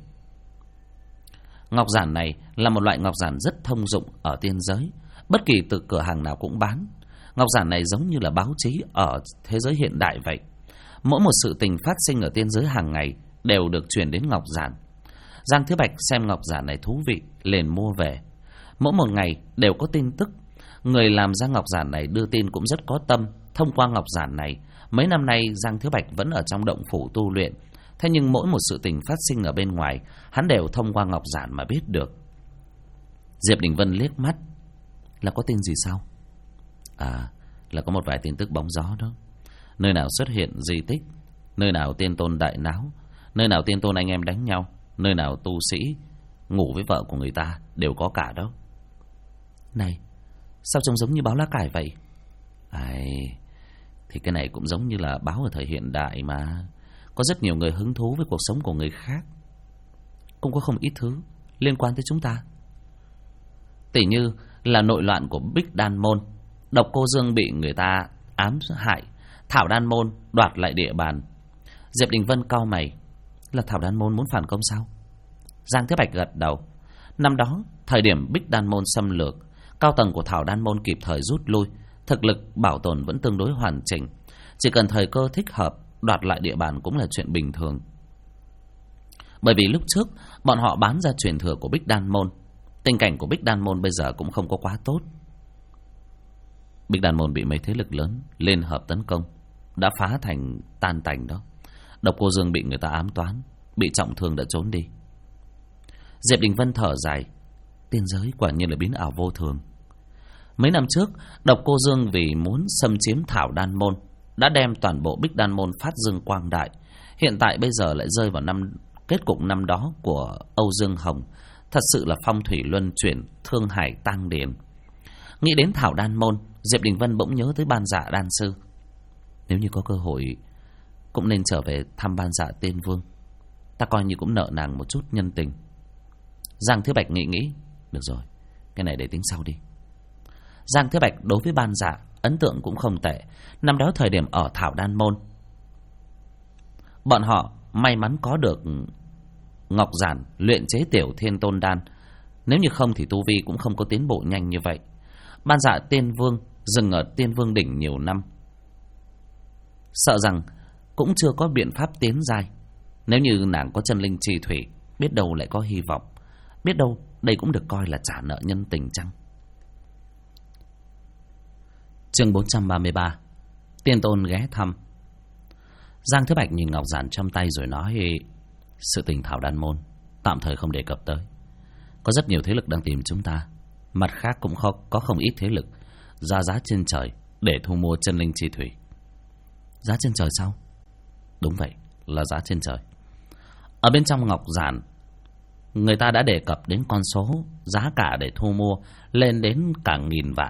Ngọc giản này là một loại ngọc giản rất thông dụng ở tiên giới, bất kỳ từ cửa hàng nào cũng bán. Ngọc giản này giống như là báo chí ở thế giới hiện đại vậy. Mỗi một sự tình phát sinh ở tiên giới hàng ngày đều được truyền đến ngọc giản. Giang Thiếu Bạch xem ngọc giản này thú vị, liền mua về. Mỗi một ngày đều có tin tức. Người làm ra ngọc giản này đưa tin cũng rất có tâm. Thông qua ngọc giản này, mấy năm nay Giang Thiếu Bạch vẫn ở trong động phủ tu luyện. Thế nhưng mỗi một sự tình phát sinh ở bên ngoài, hắn đều thông qua ngọc giản mà biết được. Diệp Đình Vân liếc mắt. Là có tin gì sao? À, là có một vài tin tức bóng gió đó. Nơi nào xuất hiện di tích, nơi nào tiên tôn đại náo, nơi nào tiên tôn anh em đánh nhau, nơi nào tu sĩ ngủ với vợ của người ta, đều có cả đó. Này, sao trông giống như báo lá cải vậy? Ai, thì cái này cũng giống như là báo ở thời hiện đại mà. Có rất nhiều người hứng thú với cuộc sống của người khác, cũng có không ít thứ liên quan tới chúng ta. Tỉ như là nội loạn của Bích Đan Môn, Độc Cô Dương bị người ta ám hại, Thảo Đan Môn đoạt lại địa bàn. Diệp Đình Vân cau mày. Là Thảo Đan Môn muốn phản công sao? Giang Thế Bạch gật đầu. Năm đó, thời điểm Bích Đan Môn xâm lược, cao tầng của Thảo Đan Môn kịp thời rút lui, thực lực bảo tồn vẫn tương đối hoàn chỉnh. Chỉ cần thời cơ thích hợp, đoạt lại địa bàn cũng là chuyện bình thường. Bởi vì lúc trước bọn họ bán ra truyền thừa của Bích Đan Môn, tình cảnh của Bích Đan Môn bây giờ cũng không có quá tốt. Bích Đan Môn bị mấy thế lực lớn liên hợp tấn công, đã phá thành tan tành đó. Độc Cô Dương bị người ta ám toán, bị trọng thương đã trốn đi. Diệp Đình Vân thở dài. Tiên giới quả nhiên là biến ảo vô thường. Mấy năm trước, Độc Cô Dương vì muốn xâm chiếm Thảo Đan Môn đã đem toàn bộ Bích Đan Môn phát dương quang đại. Hiện tại bây giờ lại rơi vào kết cục năm đó của Âu Dương Hồng. Thật sự là phong thủy luân chuyển, thương hải tang điền. Nghĩ đến Thảo Đan Môn, Diệp Đình Vân bỗng nhớ tới Ban Dạ Đan Sư. Nếu như có cơ hội, cũng nên trở về thăm Ban Dạ Tiên Vương. Ta coi như cũng nợ nàng một chút nhân tình. Giang Thế Bạch nghĩ. Được rồi, cái này để tính sau đi. Giang Thế Bạch đối với Ban Dạ ấn tượng cũng không tệ. Năm đó thời điểm ở Thảo Đan Môn, bọn họ may mắn có được ngọc giản luyện chế tiểu thiên tôn đan. Nếu như không thì tu vi cũng không có tiến bộ nhanh như vậy. Ban Dạ Tiên Vương dừng ở Tiên Vương đỉnh nhiều năm, sợ rằng cũng chưa có biện pháp tiến giai. Nếu như nàng có chân linh chi thủy, biết đâu lại có hy vọng. Biết đâu đây cũng được coi là trả nợ nhân tình chăng? Chương 433. Tiên tôn ghé thăm. Giang Thế Bạch nhìn ngọc giản trong tay rồi nói: sự tình Thảo Đan Môn tạm thời không đề cập tới. Có rất nhiều thế lực đang tìm chúng ta. Mặt khác cũng có không ít thế lực ra giá trên trời để thu mua chân linh chi thủy. Giá trên trời sao? Đúng vậy, là giá trên trời. Ở bên trong ngọc giản, người ta đã đề cập đến con số giá cả để thu mua lên đến cả 1000 vạn.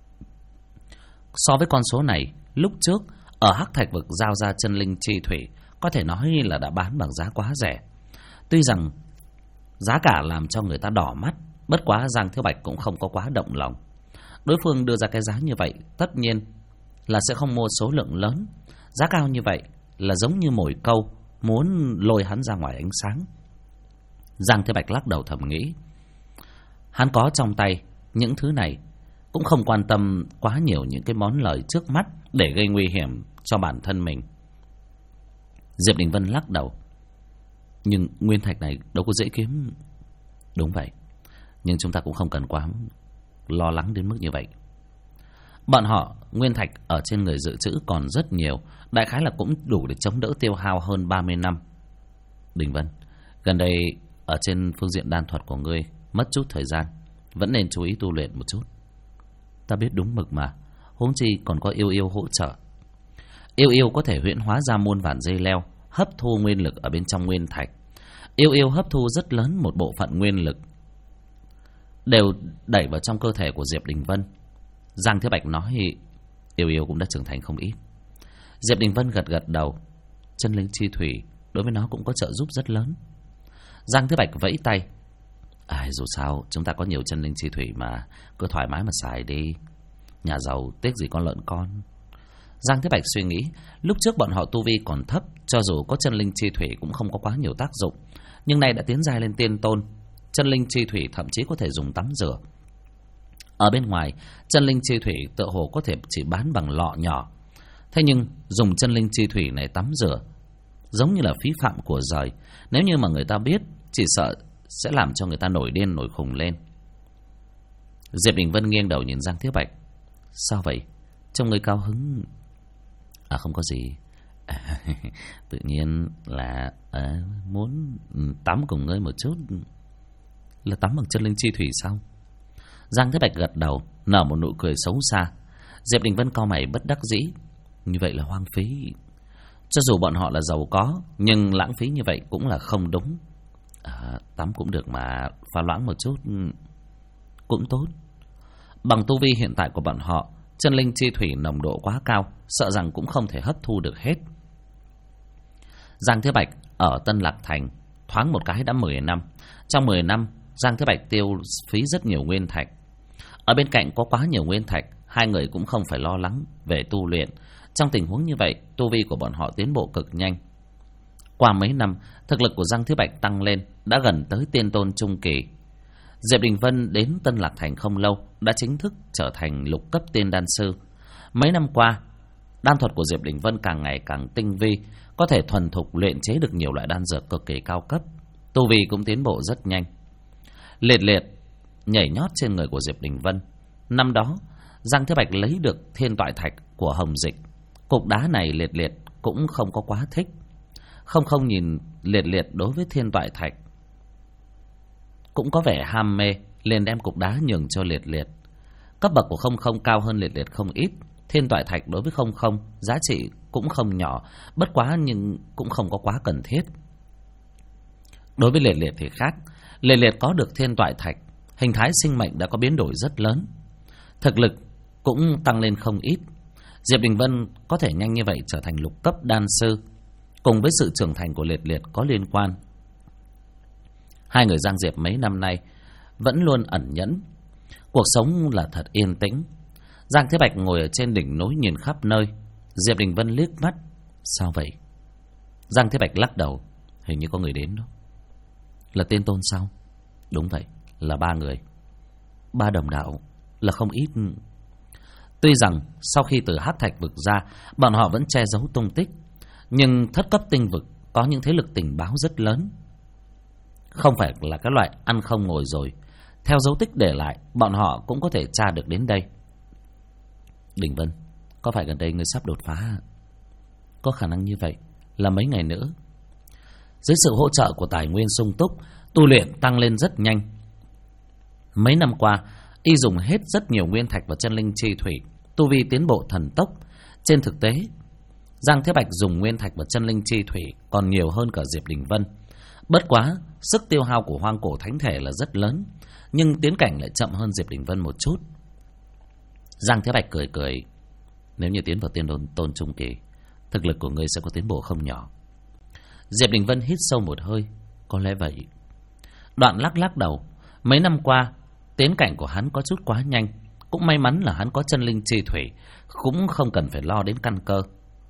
So với con số này, lúc trước ở Hắc Thạch Vực giao ra chân linh chi thủy có thể nói là đã bán bằng giá quá rẻ. Tuy rằng giá cả làm cho người ta đỏ mắt, bất quá Giang Thiếu Bạch cũng không có quá động lòng. Đối phương đưa ra cái giá như vậy, tất nhiên là sẽ không mua số lượng lớn. Giá cao như vậy là giống như mồi câu, muốn lôi hắn ra ngoài ánh sáng. Giang Thế Bạch lắc đầu thầm nghĩ, hắn có trong tay những thứ này, cũng không quan tâm quá nhiều những cái món lời trước mắt để gây nguy hiểm cho bản thân mình. Diệp Đình Vân lắc đầu. Nhưng nguyên thạch này đâu có dễ kiếm. Đúng vậy, nhưng chúng ta cũng không cần quá lo lắng đến mức như vậy. Bọn họ nguyên thạch ở trên người dự trữ còn rất nhiều, đại khái là cũng đủ để chống đỡ tiêu hao hơn 30 năm. Đình Vân, gần đây ở trên phương diện đan thuật của ngươi mất chút thời gian, vẫn nên chú ý tu luyện một chút. Ta biết đúng mực mà, huống chi còn có Yêu Yêu hỗ trợ. Yêu Yêu có thể huyễn hóa ra muôn vàn dây leo, hấp thu nguyên lực ở bên trong nguyên thạch. Yêu Yêu hấp thu rất lớn một bộ phận nguyên lực, đều đẩy vào trong cơ thể của Diệp Đình Vân. Giang Thế Bạch nói Yêu Yêu cũng đã trưởng thành không ít. Diệp Đình Vân gật gật đầu. Chân linh chi thủy đối với nó cũng có trợ giúp rất lớn. Giang Thế Bạch vẫy tay. Dù sao chúng ta có nhiều chân linh chi thủy mà, cứ thoải mái mà xài đi. Nhà giàu tiếc gì con lợn con. Giang Thế Bạch suy nghĩ, lúc trước bọn họ tu vi còn thấp, cho dù có chân linh chi thủy cũng không có quá nhiều tác dụng. Nhưng nay đã tiến giai lên tiên tôn, chân linh chi thủy thậm chí có thể dùng tắm rửa. Ở bên ngoài, chân linh chi thủy tựa hồ có thể chỉ bán bằng lọ nhỏ. Thế nhưng dùng chân linh chi thủy này tắm rửa giống như là phí phạm của giời. Nếu như mà người ta biết, chỉ sợ sẽ làm cho người ta nổi điên nổi khùng lên. Diệp Đình Vân nghiêng đầu nhìn Giang Thế Bạch. Sao vậy? Trông người cao hứng. Không có gì. Tự nhiên là muốn tắm cùng ngươi một chút. Là tắm bằng chân linh chi thủy sao? Giang Thế Bạch gật đầu, nở một nụ cười xấu xa. Diệp Đình Vân cau mày bất đắc dĩ. Như vậy là hoang phí. Cho dù bọn họ là giàu có, nhưng lãng phí như vậy cũng là không đúng. Tắm cũng được mà, pha loãng một chút cũng tốt. Bằng tu vi hiện tại của bọn họ, chân linh chi thủy nồng độ quá cao, sợ rằng cũng không thể hấp thu được hết. Giang Thế Bạch ở Tân Lạc Thành thoáng một cái đã 10 năm. Trong 10 năm, Giang Thế Bạch tiêu phí rất nhiều nguyên thạch. Ở bên cạnh có quá nhiều nguyên thạch, hai người cũng không phải lo lắng về tu luyện. Trong tình huống như vậy, tu vi của bọn họ tiến bộ cực nhanh. Qua mấy năm, thực lực của Giang Thế Bạch tăng lên, đã gần tới tiên tôn trung kỳ. Diệp Đình Vân đến Tân Lạc Thành không lâu, đã chính thức trở thành lục cấp tiên đan sư. Mấy năm qua, đan thuật của Diệp Đình Vân càng ngày càng tinh vi, có thể thuần thục luyện chế được nhiều loại đan dược cực kỳ cao cấp. Tu vi cũng tiến bộ rất nhanh. Liệt liệt nhảy nhót trên người của Diệp Đình Vân. Năm đó, Giang Thế Bạch lấy được thiên toại thạch của Hồng Dịch. Cục đá này liệt liệt cũng không có quá thích. Không nhìn liệt liệt đối với thiên toại thạch cũng có vẻ ham mê, liền đem cục đá nhường cho liệt liệt. Cấp bậc của không cao hơn liệt liệt không ít. Thiên toại thạch đối với không giá trị cũng không nhỏ, bất quá nhưng cũng không có quá cần thiết. Đối với liệt liệt thì khác. Liệt liệt có được thiên toại thạch, hình thái sinh mệnh đã có biến đổi rất lớn, thực lực cũng tăng lên không ít. Diệp Đình Vân có thể nhanh như vậy trở thành lục cấp đan sư, cùng với sự trưởng thành của liệt liệt có liên quan. Hai người Giang Diệp mấy năm nay vẫn luôn ẩn nhẫn, cuộc sống là thật yên tĩnh. Giang Thế Bạch ngồi ở trên đỉnh núi nhìn khắp nơi. Diệp Đình Vân liếc mắt. Sao vậy? Giang Thế Bạch lắc đầu. Hình như có người đến đó. Là tiên tôn sao? Đúng vậy, là 3 người. 3 đồng đạo là không ít. Tuy rằng sau khi từ Hắc Thạch vực ra, bọn họ vẫn che giấu tung tích, nhưng thất cấp tinh vực có những thế lực tình báo rất lớn, không phải là cái loại ăn không ngồi rồi. Theo dấu tích để lại, bọn họ cũng có thể tra được đến đây. Đình Vân, có phải gần đây ngươi sắp đột phá? Có khả năng như vậy. Là mấy ngày nữa. Dưới sự hỗ trợ của tài nguyên sung túc, tu luyện tăng lên rất nhanh. Mấy năm qua, y dùng hết rất nhiều nguyên thạch và chân linh chi thủy, tu vi tiến bộ thần tốc. Trên thực tế, Giang Thế Bạch dùng nguyên thạch và chân linh chi thủy còn nhiều hơn cả Diệp Đình Vân. Bất quá, sức tiêu hao của hoang cổ thánh thể là rất lớn, nhưng tiến cảnh lại chậm hơn Diệp Đình Vân một chút. Giang Thế Bạch cười cười. Nếu như tiến vào tiên tôn trung kỳ, thực lực của ngươi sẽ có tiến bộ không nhỏ. Diệp Đình Vân hít sâu một hơi. Có lẽ vậy. Đoạn lắc đầu. Mấy năm qua, tiến cảnh của hắn có chút quá nhanh. Cũng may mắn là hắn có chân linh chi thủy, cũng không cần phải lo đến căn cơ.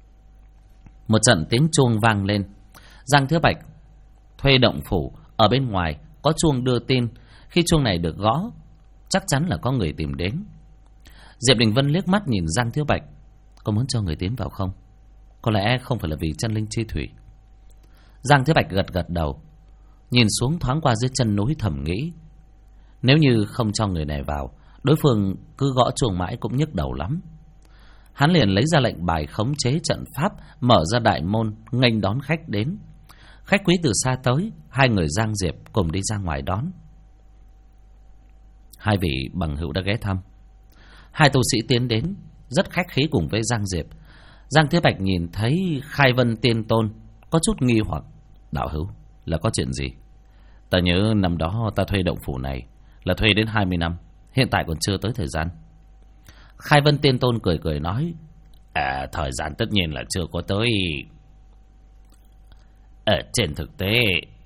Một trận tiếng chuông vang lên. Giang Thế Bạch thuê động phủ ở bên ngoài có chuông đưa tin. Khi chuông này được gõ, chắc chắn là có người tìm đến. Diệp Đình Vân liếc mắt nhìn Giang Thế Bạch. Có muốn cho người tiến vào không? Có lẽ không phải là vì chân linh chi thủy. Giang Thế Bạch gật đầu, nhìn xuống thoáng qua dưới chân núi thầm nghĩ. Nếu như không cho người này vào, Đối phương cứ gõ chuông mãi cũng nhức đầu lắm. Hắn liền lấy ra lệnh bài khống chế trận pháp, mở ra đại môn nghênh đón khách đến. Khách quý từ xa tới, hai người Giang Diệp cùng đi ra ngoài đón. Hai vị bằng hữu đã ghé thăm. Hai tu sĩ tiến đến, rất khách khí cùng với Giang Diệp. Giang Thế Bạch nhìn thấy Khai Vân Tiên Tôn, có chút nghi hoặc. Đạo hữu, là có chuyện gì? Ta nhớ năm đó ta thuê động phủ này là thuê đến 20 năm, hiện tại còn chưa tới thời gian. Khai Vân Tiên Tôn cười cười nói, thời gian tất nhiên là chưa có tới. Ở trên thực tế,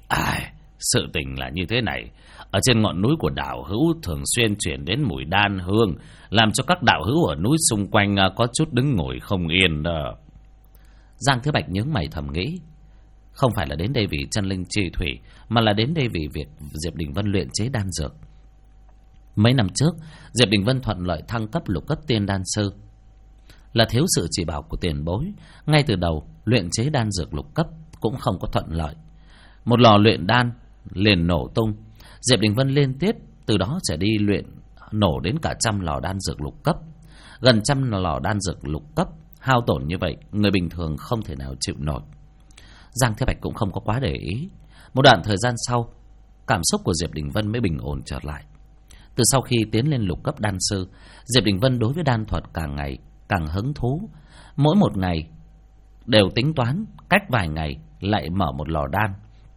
sự tình là như thế này. Ở trên ngọn núi của đạo hữu thường xuyên chuyển đến mùi đan hương, làm cho các đạo hữu ở núi xung quanh có chút đứng ngồi không yên đó. Giang Thế Bạch nhướng mày thầm nghĩ, không phải là đến đây vì chân linh chi thủy, mà là đến đây vì việc Diệp Đình Vân luyện chế đan dược. Mấy năm trước, Diệp Đình Vân thuận lợi thăng cấp lục cấp tiên đan sư. Là thiếu sự chỉ bảo của tiền bối, ngay từ đầu luyện chế đan dược lục cấp cũng không có thuận lợi. Một lò luyện đan liền nổ tung. Diệp Đình Vân liên tiếp từ đó trở đi luyện nổ đến cả 100 lò đan dược lục cấp. Gần 100 lò đan dược lục cấp hao tổn như vậy, người bình thường không thể nào chịu nổi. Giang Thế Bạch cũng không có quá để ý. Một đoạn thời gian sau, cảm xúc của Diệp Đình Vân mới bình ổn trở lại. Từ sau khi tiến lên lục cấp đan sư, Diệp Đình Vân đối với đan thuật càng ngày càng hứng thú. Mỗi một ngày đều tính toán, cách vài ngày lại mở một lò đan.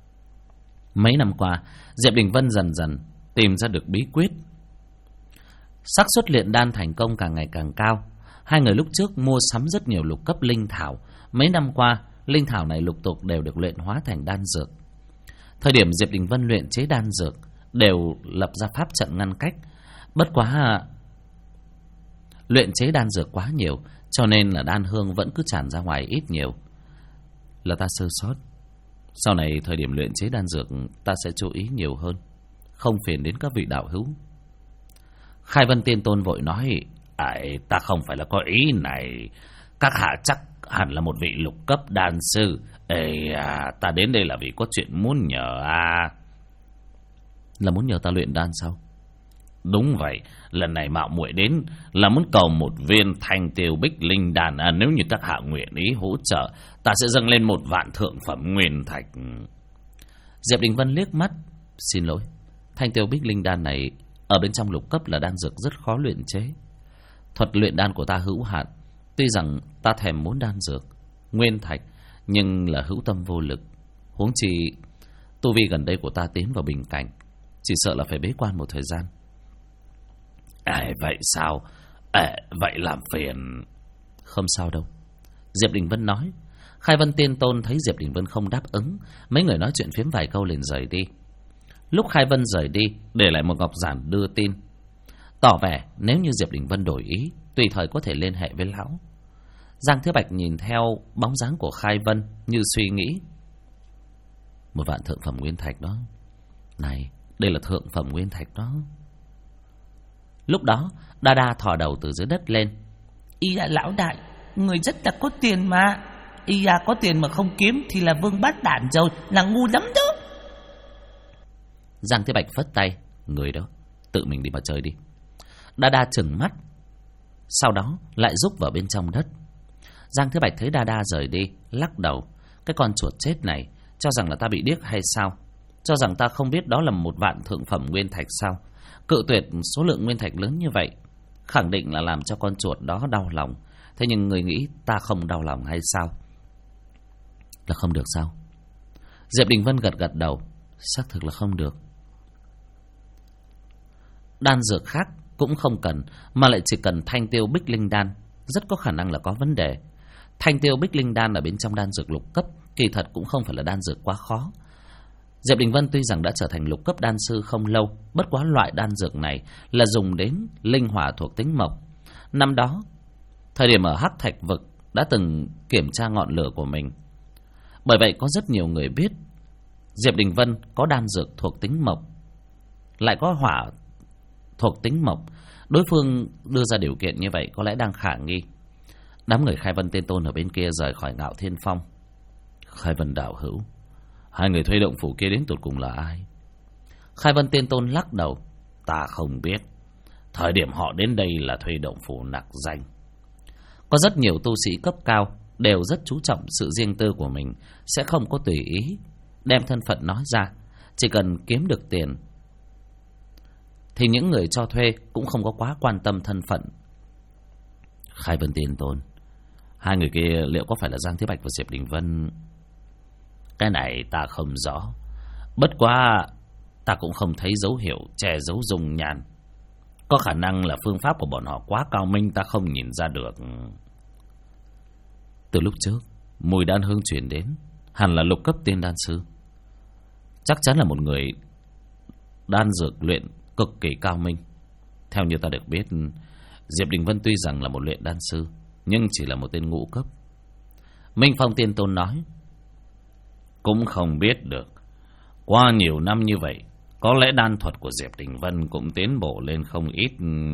Mấy năm qua, Diệp Đình Vân dần dần tìm ra được bí quyết. Xác suất luyện đan thành công càng ngày càng cao. Hai người lúc trước mua sắm rất nhiều lục cấp linh thảo. Mấy năm qua, linh thảo này lục tục đều được luyện hóa thành đan dược. Thời điểm Diệp Đình Vân luyện chế đan dược đều lập ra pháp trận ngăn cách. Bất quá luyện chế đan dược quá nhiều, cho nên là đan hương vẫn cứ tràn ra ngoài ít nhiều. Là ta sơ sót. Sau này thời điểm luyện chế đan dược ta sẽ chú ý nhiều hơn, không phiền đến các vị đạo hữu. Khai Vân Tiên Tôn vội nói, ta không phải là có ý này. Các hạ chắc hẳn là một vị lục cấp đan sư. Ta đến đây là vì có chuyện muốn nhờ. Là muốn nhờ ta luyện đan sao? Đúng vậy, lần này mạo muội đến là muốn cầu một viên thanh tiêu bích linh đan. Nếu như các hạ nguyện ý hỗ trợ, ta sẽ dâng lên 1 vạn thượng phẩm nguyên thạch. Diệp Đình Vân liếc mắt, xin lỗi, thanh tiêu bích linh đan này ở bên trong lục cấp là đan dược rất khó luyện chế. Thuật luyện đan của ta hữu hạn. Tuy rằng ta thèm muốn đan dược, nguyên thạch, nhưng là hữu tâm vô lực. Huống chi tu vi gần đây của ta tiến vào bình cảnh, chỉ sợ là phải bế quan một thời gian. Vậy sao? Vậy làm phiền. Không sao đâu, Diệp Đình Vân nói. Khai Vân Tiên Tôn thấy Diệp Đình Vân không đáp ứng, mấy người nói chuyện phiếm vài câu liền rời đi. Lúc Khai Vân rời đi, để lại một ngọc giản đưa tin, tỏ vẻ nếu như Diệp Đình Vân đổi ý, tùy thời có thể liên hệ với lão. Giang Thế Bạch nhìn theo bóng dáng của Khai Vân như suy nghĩ. 1 vạn thượng phẩm nguyên thạch đó. Này, đây là thượng phẩm nguyên thạch đó. Lúc đó, Đa Đa thò đầu từ dưới đất lên. Lão đại, người rất là có tiền mà. Có tiền mà không kiếm thì là vương bát đản rồi, là ngu lắm đó. Giang Thế Bạch phất tay, người đó, tự mình đi mà chơi đi. Đa Đa trừng mắt, sau đó lại rúc vào bên trong đất. Giang Thế Bạch thấy Đa Đa rời đi, lắc đầu. Cái con chuột chết này, cho rằng là ta bị điếc hay sao? Cho rằng ta không biết đó là 1 vạn thượng phẩm nguyên thạch sao? Cự tuyệt số lượng nguyên thạch lớn như vậy, khẳng định là làm cho con chuột đó đau lòng. Thế nhưng người nghĩ ta không đau lòng hay sao? Là không được sao? Diệp Đình Vân gật gật đầu, xác thực là không được. Đan dược khác cũng không cần, mà lại chỉ cần thanh tiêu bích linh đan, rất có khả năng là có vấn đề. Thanh tiêu bích linh đan ở bên trong đan dược lục cấp, kỳ thật cũng không phải là đan dược quá khó. Diệp Đình Vân tuy rằng đã trở thành lục cấp đan sư không lâu, bất quá loại đan dược này là dùng đến linh hỏa thuộc tính mộc. Năm đó, thời điểm ở Hắc Thạch Vực đã từng kiểm tra ngọn lửa của mình. Bởi vậy có rất nhiều người biết Diệp Đình Vân có đan dược thuộc tính mộc, lại có hỏa thuộc tính mộc. Đối phương đưa ra điều kiện như vậy có lẽ đang khả nghi. Đám người Khai Vân Tiên Tôn ở bên kia rời khỏi Ngạo Thiên Phong. Khai Vân đạo hữu, hai người thuê động phủ kia đến tột cùng là ai? Khai Vân Tiên Tôn lắc đầu, ta không biết. Thời điểm họ đến đây là thuê động phủ nặc danh. Có rất nhiều tu sĩ cấp cao đều rất chú trọng sự riêng tư của mình, sẽ không có tùy ý đem thân phận nói ra. Chỉ cần kiếm được tiền thì những người cho thuê cũng không có quá quan tâm thân phận. Khai Vân Tiên Tôn, hai người kia liệu có phải là Giang Thế Bạch và Diệp Đình Vân? Cái này ta không rõ. Bất quá ta cũng không thấy dấu hiệu che giấu dung nhan. Có khả năng là phương pháp của bọn họ quá cao minh, ta không nhìn ra được. Từ lúc trước mùi đan hương truyền đến, hẳn là lục cấp tiên đan sư. Chắc chắn là một người đan dược luyện cực kỳ cao minh. Theo như ta được biết, Diệp Đình Vân tuy rằng là một luyện đan sư, nhưng chỉ là một tên ngũ cấp. Minh Phong Tiên Tôn nói: cũng không biết được. Qua nhiều năm như vậy, có lẽ đan thuật của Diệp Đình Vân cũng tiến bộ lên không ít.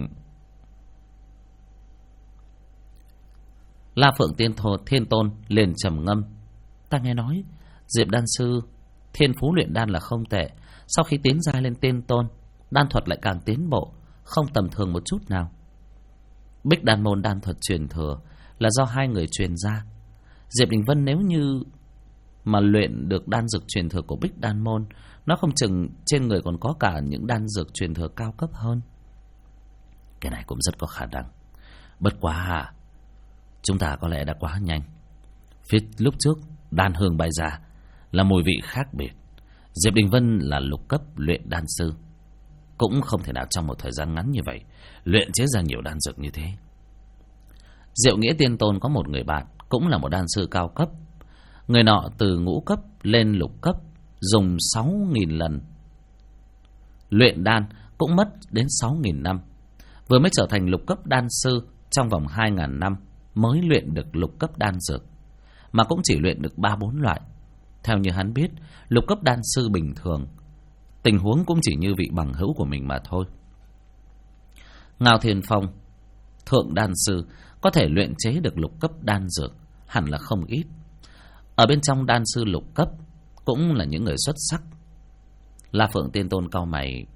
La Phượng Thiên Tôn liền trầm ngâm: ta nghe nói Diệp đan sư thiên phú luyện đan là không tệ, sau khi tiến giai lên tiên tôn, đan thuật lại càng tiến bộ, không tầm thường một chút nào. Bích Đan môn đan thuật truyền thừa là do hai người truyền ra. Diệp Đình Vân nếu như mà luyện được đan dược truyền thừa của Bích Đan môn, nó không chừng trên người còn có cả những đan dược truyền thừa cao cấp hơn. Cái này cũng rất có khả năng. Bất quá chúng ta có lẽ đã quá nhanh. Phía lúc trước đan hương bay ra là mùi vị khác biệt. Diệp Đình Vân là lục cấp luyện đan sư, cũng không thể nào trong một thời gian ngắn như vậy luyện chế ra nhiều đan dược như thế. Diệu Nghĩa Tiên Tôn có một người bạn cũng là một đan sư cao cấp. Người nọ từ ngũ cấp lên lục cấp dùng 6.000 lần luyện đan, cũng mất đến 6.000 năm. Vừa mới trở thành lục cấp đan sư, trong vòng 2.000 năm mới luyện được lục cấp đan dược, mà cũng chỉ luyện được 3-4 loại. Theo như hắn biết, lục cấp đan sư bình thường tình huống cũng chỉ như vị bằng hữu của mình mà thôi. Ngao Thiên Phong, thượng đan sư, có thể luyện chế được lục cấp đan dược hẳn là không ít. Ở bên trong đan sư lục cấp cũng là những người xuất sắc. La Phượng Tiên Tôn cau mày: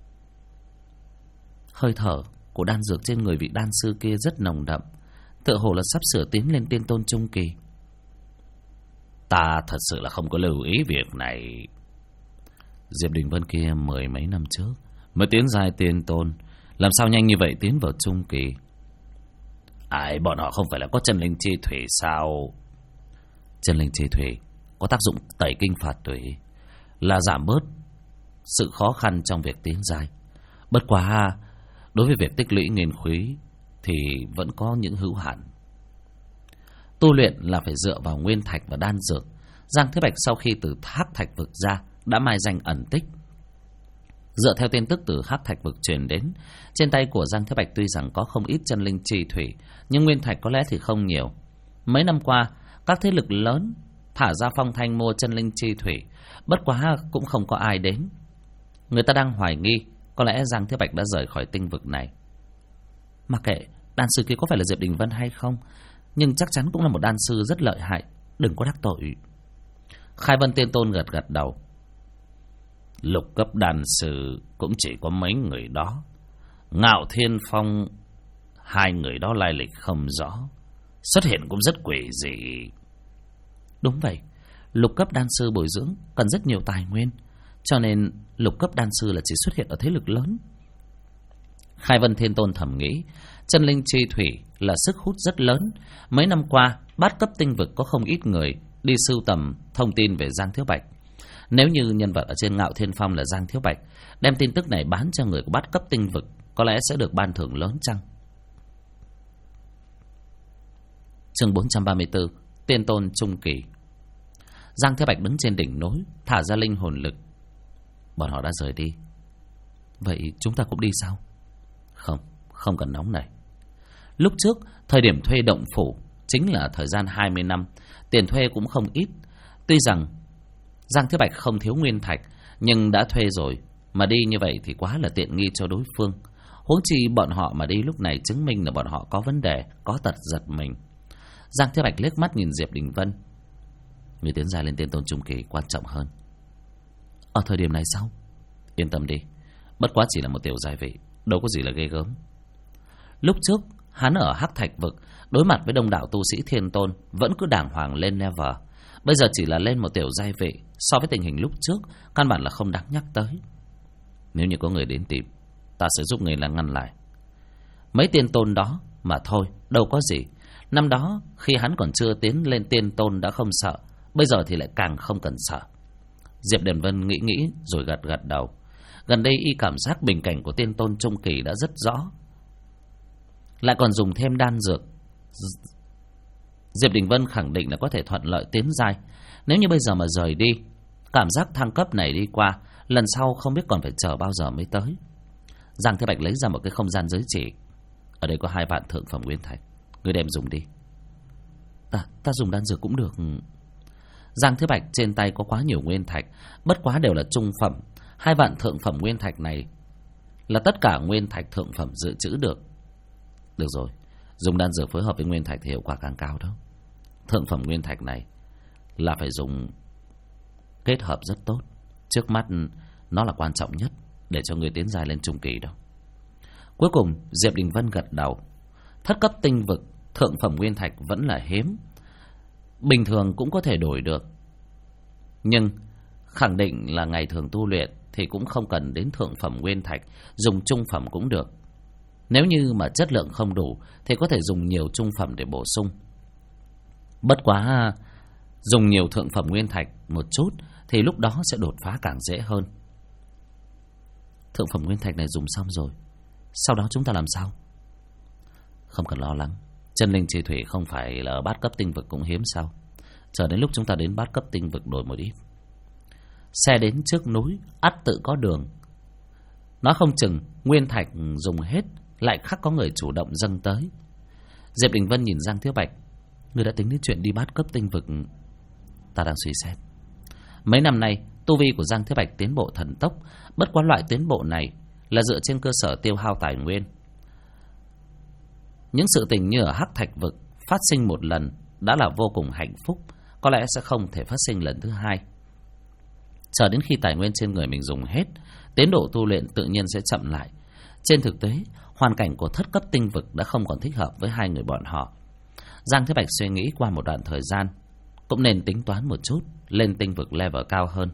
hơi thở của đan dược trên người vị đan sư kia rất nồng đậm, tựa hồ là sắp sửa tiến lên tiên tôn trung kỳ. Ta thật sự là không có lưu ý việc này. Diệp Đình Vân kia 10 mấy năm trước mới tiến giai tiên tôn, làm sao nhanh như vậy tiến vào trung kỳ? Ai, bọn họ không phải là có chân linh chi thủy sao? Chân linh chi thủy có tác dụng tẩy kinh phạt tủy, là giảm bớt sự khó khăn trong việc tiến giai. Bất quá đối với việc tích lũy nguyên khí thì vẫn có những hữu hạn. Tu luyện là phải dựa vào nguyên thạch và đan dược. Giang Thế Bạch sau khi từ Hắc Thạch vực ra đã mai danh ẩn tích. Dựa theo tin tức từ Hắc Thạch vực truyền đến, trên tay của Giang Thế Bạch tuy rằng có không ít chân linh chi thủy, nhưng nguyên thạch có lẽ thì không nhiều. Mấy năm qua, các thế lực lớn thả ra phong thanh mua chân linh chi thủy, bất quá cũng không có ai đến. Người ta đang hoài nghi có lẽ Giang Thế Bạch đã rời khỏi tinh vực này. Mặc kệ đan sư kia có phải là Diệp Đình Vân hay không, nhưng chắc chắn cũng là một đan sư rất lợi hại, đừng có đắc tội. Khai Vân Tiên Tôn gật gật đầu. Lục cấp đan sư cũng chỉ có mấy người đó. Ngạo Thiên Phong, hai người đó lai lịch không rõ, xuất hiện cũng rất quỷ dị. Đúng vậy, lục cấp đan sư bồi dưỡng cần rất nhiều tài nguyên, cho nên lục cấp đan sư là chỉ xuất hiện ở thế lực lớn. Khai Vân Thiên Tôn thầm nghĩ, chân linh chi thủy là sức hút rất lớn. Mấy năm qua, bát cấp tinh vực có không ít người đi sưu tầm thông tin về Giang Thiếu Bạch. Nếu như nhân vật ở trên Ngạo Thiên Phong là Giang Thiếu Bạch, đem tin tức này bán cho người của bát cấp tinh vực, có lẽ sẽ được ban thưởng lớn chăng? Chương 434, Tiên Tôn Trung Kỳ. Giang Thiếu Bạch đứng trên đỉnh núi, thả ra linh hồn lực. Bọn họ đã rời đi. Vậy chúng ta cũng đi sao? Không cần nóng này. Lúc trước, thời điểm thuê động phủ chính là thời gian 20 năm, tiền thuê cũng không ít. Tuy rằng Giang Thiếu Bạch không thiếu nguyên thạch, nhưng đã thuê rồi, mà đi như vậy thì quá là tiện nghi cho đối phương. Huống chi bọn họ mà đi lúc này chứng minh là bọn họ có vấn đề, có tật giật mình. Giang Thiếu Bạch liếc mắt nhìn Diệp Đình Vân. Người tiến giai lên tiên tôn trung kỳ quan trọng hơn. Ở thời điểm này sao? Yên tâm đi, bất quá chỉ là một tiểu giai vị, đâu có gì là ghê gớm. Lúc trước hắn ở Hắc Thạch Vực đối mặt với đông đảo tu sĩ Thiên Tôn vẫn cứ đàng hoàng lên level, bây giờ chỉ là lên một tiểu giai vị, so với tình hình lúc trước căn bản là không đáng nhắc tới. Nếu như có người đến tìm, ta sẽ giúp người là ngăn lại. Mấy tiên tôn đó mà thôi, đâu có gì. Năm đó khi hắn còn chưa tiến lên tiên tôn đã không sợ, bây giờ thì lại càng không cần sợ. Diệp Điền Vân nghĩ rồi gật gật đầu. Gần đây y cảm giác bình cảnh của tiên tôn trung kỳ đã rất rõ, lại còn dùng thêm đan dược. Diệp Đình Vân khẳng định là có thể thuận lợi tiến giai. Nếu như bây giờ mà rời đi, cảm giác thăng cấp này đi qua, lần sau không biết còn phải chờ bao giờ mới tới. Giang Thế Bạch lấy ra một cái không gian giới chỉ. Ở đây có 2 vạn thượng phẩm nguyên thạch, ngươi đem dùng đi. Ta dùng đan dược cũng được. Giang Thế Bạch trên tay có quá nhiều nguyên thạch, bất quá đều là trung phẩm. 2 vạn thượng phẩm nguyên thạch này là tất cả nguyên thạch thượng phẩm dự trữ được. Được rồi, dùng đan dược phối hợp với nguyên thạch thì hiệu quả càng cao đó. Thượng phẩm nguyên thạch này là phải dùng kết hợp rất tốt. Trước mắt nó là quan trọng nhất để cho người tiến dài lên trung kỳ đó. Cuối cùng Diệp Đình Vân gật đầu. Thất cấp tinh vực thượng phẩm nguyên thạch vẫn là hiếm, bình thường cũng có thể đổi được, nhưng khẳng định là ngày thường tu luyện thì cũng không cần đến thượng phẩm nguyên thạch, dùng trung phẩm cũng được. Nếu như mà chất lượng không đủ thì có thể dùng nhiều trung phẩm để bổ sung. Bất quá dùng nhiều thượng phẩm nguyên thạch một chút thì lúc đó sẽ đột phá càng dễ hơn. Thượng phẩm nguyên thạch này dùng xong rồi, sau đó chúng ta làm sao? Không cần lo lắng, chân linh chi thủy không phải là ở bát cấp tinh vực cũng hiếm sao? Chờ đến lúc chúng ta đến bát cấp tinh vực đổi một ít. Xe đến trước núi, ắt tự có đường. Nói không chừng nguyên thạch dùng hết, lại khắc có người chủ động dâng tới. Diệp Đình Vân nhìn Giang Thiếu Bạch. Ngươi đã tính đến chuyện đi bát cấp tinh vực? Ta đang suy xét. Mấy năm nay tu vi của Giang Thiếu Bạch tiến bộ thần tốc, bất quá loại tiến bộ này là dựa trên cơ sở tiêu hao tài nguyên. Những sự tình như ở Hắc Thạch Vực phát sinh một lần đã là vô cùng hạnh phúc, có lẽ sẽ không thể phát sinh lần thứ hai. Chờ đến khi tài nguyên trên người mình dùng hết, tiến độ tu luyện tự nhiên sẽ chậm lại. Trên thực tế, hoàn cảnh của thất cấp tinh vực đã không còn thích hợp với hai người bọn họ. Giang Thế Bạch suy nghĩ qua một đoạn thời gian, cũng nên tính toán một chút lên tinh vực level cao hơn.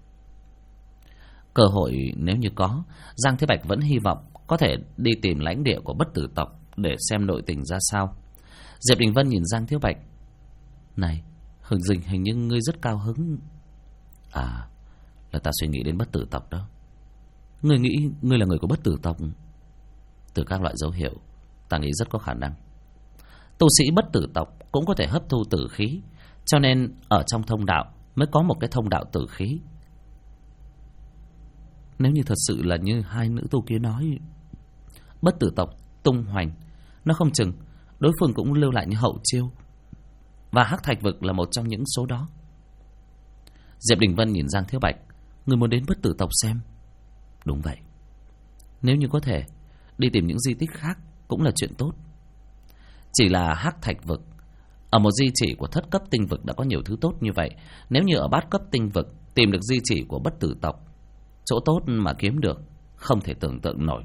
Cơ hội nếu như có, Giang Thế Bạch vẫn hy vọng có thể đi tìm lãnh địa của bất tử tộc để xem nội tình ra sao. Diệp Đình Vân nhìn Giang Thiếu Bạch. Này, hình như ngươi rất cao hứng. À, là ta suy nghĩ đến bất tử tộc đó. Ngươi nghĩ ngươi là người của bất tử tộc? Từ các loại dấu hiệu, ta nghĩ rất có khả năng. Tu sĩ bất tử tộc cũng có thể hấp thu tử khí, cho nên ở trong thông đạo mới có một cái thông đạo tử khí. Nếu như thật sự là như hai nữ tu kia nói, bất tử tộc tung hoành, nó không chừng đối phương cũng lưu lại như hậu chiêu, và Hắc Thạch Vực là một trong những số đó. Diệp Đình Vân nhìn Giang Thiếu Bạch. Người muốn đến bất tử tộc xem? Đúng vậy. Nếu như có thể đi tìm những di tích khác cũng là chuyện tốt. Chỉ là Hắc Thạch Vực ở một di chỉ của thất cấp tinh vực đã có nhiều thứ tốt như vậy, nếu như ở bát cấp tinh vực tìm được di chỉ của bất tử tộc, chỗ tốt mà kiếm được không thể tưởng tượng nổi.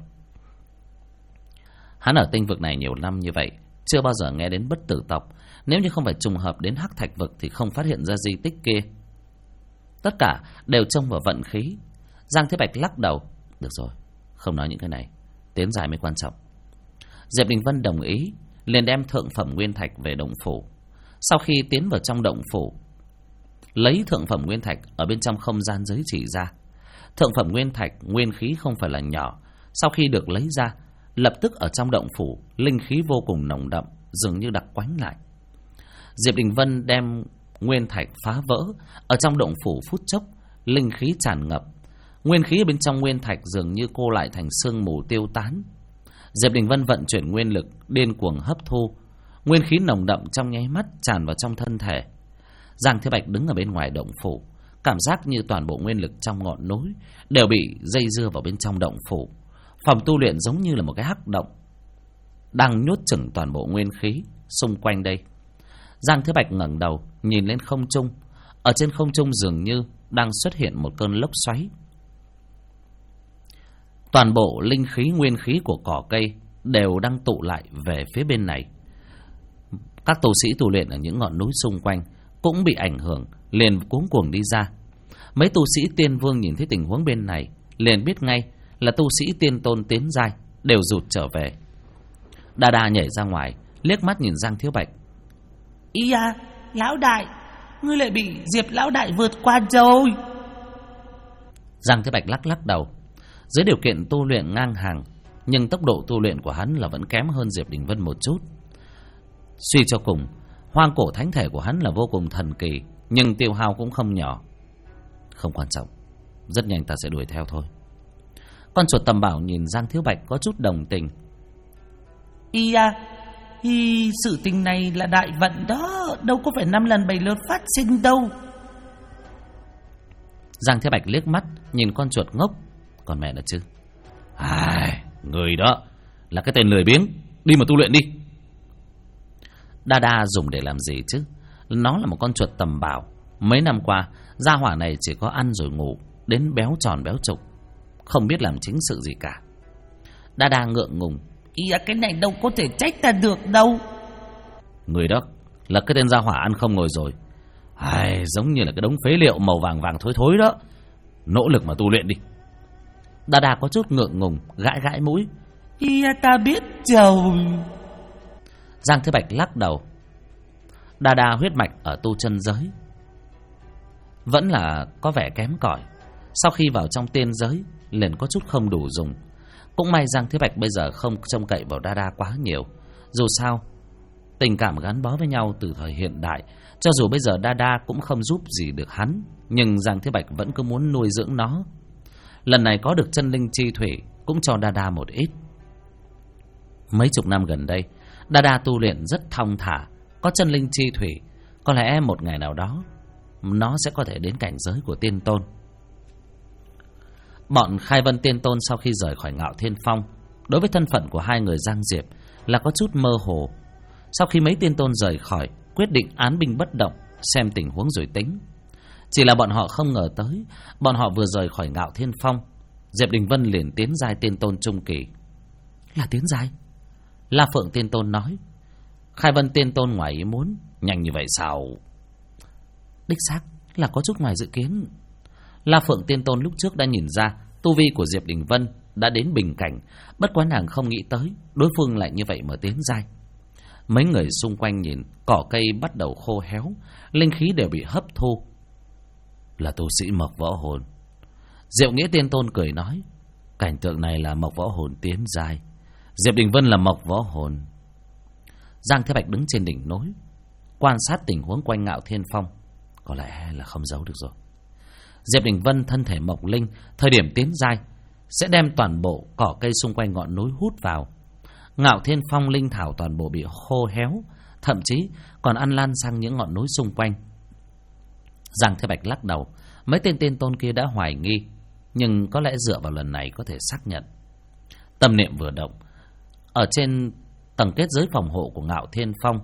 Hắn ở tinh vực này nhiều năm như vậy, chưa bao giờ nghe đến bất tử tộc. Nếu như không phải trùng hợp đến Hắc Thạch Vực thì không phát hiện ra di tích kia. Tất cả đều trông vào vận khí. Giang Thế Bạch lắc đầu. Được rồi, không nói những cái này, tiến dài mới quan trọng. Diệp Đình Vân đồng ý, liền đem thượng phẩm nguyên thạch về động phủ. Sau khi tiến vào trong động phủ, lấy thượng phẩm nguyên thạch ở bên trong không gian giới chỉ ra. Thượng phẩm nguyên thạch nguyên khí không phải là nhỏ. Sau khi được lấy ra, lập tức ở trong động phủ linh khí vô cùng nồng đậm, dường như đặc quánh lại. Diệp Đình Vân đem nguyên thạch phá vỡ, ở trong động phủ phút chốc linh khí tràn ngập. Nguyên khí ở bên trong nguyên thạch dường như cô lại thành sương mù tiêu tán. Diệp Đình Vân vận chuyển nguyên lực điên cuồng hấp thu, nguyên khí nồng đậm trong nháy mắt tràn vào trong thân thể. Giang Thế Bạch đứng ở bên ngoài động phủ, cảm giác như toàn bộ nguyên lực trong ngọn núi đều bị dây dưa vào bên trong động phủ. Phòng tu luyện giống như là một cái hắc động đang nhốt chửng toàn bộ nguyên khí xung quanh đây. Giang Thế Bạch ngẩng đầu nhìn lên không trung. Ở trên không trung dường như đang xuất hiện một cơn lốc xoáy. Toàn bộ linh khí nguyên khí của cỏ cây đều đang tụ lại về phía bên này. Các tu sĩ tu luyện ở những ngọn núi xung quanh cũng bị ảnh hưởng, liền cuống cuồng đi ra. Mấy tu sĩ tiên vương nhìn thấy tình huống bên này liền biết ngay là tu sĩ tiên tôn tiến giai, đều rụt trở về. Đa Đa nhảy ra ngoài, liếc mắt nhìn Giang Thiếu Bạch. Ý à, lão đại, ngươi lại bị Diệp lão đại vượt qua rồi. Giang Thiếu Bạch lắc lắc đầu. Dưới điều kiện tu luyện ngang hàng, nhưng tốc độ tu luyện của hắn là vẫn kém hơn Diệp Đình Vân một chút. Suy cho cùng, hoang cổ thánh thể của hắn là vô cùng thần kỳ, nhưng tiêu hao cũng không nhỏ. Không quan trọng, rất nhanh ta sẽ đuổi theo thôi. Con chuột tầm bảo nhìn Giang Thiếu Bạch có chút đồng tình. Ý à, thì sự tình này là đại vận đó, đâu có phải 5 lần 7 lượt phát sinh đâu. Giang Thiếu Bạch liếc mắt nhìn con chuột ngốc. Còn mẹ nó chứ. Người đó là cái tên lười biếng, đi mà tu luyện đi. Đa Đa dùng để làm gì chứ? Nó là một con chuột tầm bảo. Mấy năm qua gia hỏa này chỉ có ăn rồi ngủ, đến béo tròn béo trục, không biết làm chính sự gì cả. Đa Đa ngượng ngùng. Ý à, cái này đâu có thể trách ta được đâu. Người đó là cái tên gia hỏa ăn không ngồi rồi. Giống như là cái đống phế liệu màu vàng vàng thối thối đó. Nỗ lực mà tu luyện đi. Đa Đa có chút ngượng ngùng, gãi gãi mũi. Ý à, ta biết rồi. Giang Thế Bạch lắc đầu. Đa Đa huyết mạch ở tu chân giới vẫn là có vẻ kém cỏi. Sau khi vào trong tiên giới liền có chút không đủ dùng. Cũng may Giang Thế Bạch bây giờ không trông cậy vào Đa Đa quá nhiều. Dù sao tình cảm gắn bó với nhau từ thời hiện đại, cho dù bây giờ Đa Đa cũng không giúp gì được hắn, nhưng Giang Thế Bạch vẫn cứ muốn nuôi dưỡng nó. Lần này có được chân linh chi thủy cũng cho Đa Đa một ít. Mấy chục năm gần đây Đa Đa tu luyện rất thong thả. Có chân linh chi thủy, có lẽ một ngày nào đó nó sẽ có thể đến cảnh giới của tiên tôn. Bọn Khai Vân tiên tôn sau khi rời khỏi Ngạo Thiên Phong, đối với thân phận của hai người Giang Diệp là có chút mơ hồ. Sau khi mấy tiên tôn rời khỏi, quyết định án binh bất động, xem tình huống rồi tính. Chỉ là bọn họ không ngờ tới, bọn họ vừa rời khỏi Ngạo Thiên Phong, Diệp Đình Vân liền tiến giai tiên tôn trung kỳ. Là tiến giai? La Phượng tiên tôn nói. Khai Vân tiên tôn ngoài ý muốn. Nhanh như vậy sao? Đích xác là có chút ngoài dự kiến. La Phượng tiên tôn lúc trước đã nhìn ra tu vi của Diệp Đình Vân đã đến bình cảnh, bất quá nàng không nghĩ tới đối phương lại như vậy mà tiến giai. Mấy người xung quanh nhìn cỏ cây bắt đầu khô héo, linh khí đều bị hấp thu. Là tu sĩ Mộc Võ Hồn. Diệu Nghĩa tiên tôn cười nói. Cảnh tượng này là Mộc Võ Hồn tiến giai, Diệp Đình Vân là Mộc Võ Hồn. Giang Thế Bạch đứng trên đỉnh núi quan sát tình huống quanh Ngạo Thiên Phong. Có lẽ là không giấu được rồi. Diệp Đình Vân thân thể mộc linh, thời điểm tiến giai sẽ đem toàn bộ cỏ cây xung quanh ngọn núi hút vào. Ngạo Thiên Phong linh thảo toàn bộ bị khô héo, thậm chí còn ăn lan sang những ngọn núi xung quanh. Giang Thế Bạch lắc đầu. Mấy tên tiên tôn kia đã hoài nghi, nhưng có lẽ dựa vào lần này có thể xác nhận. Tâm niệm vừa động, ở trên tầng kết giới phòng hộ của Ngạo Thiên Phong,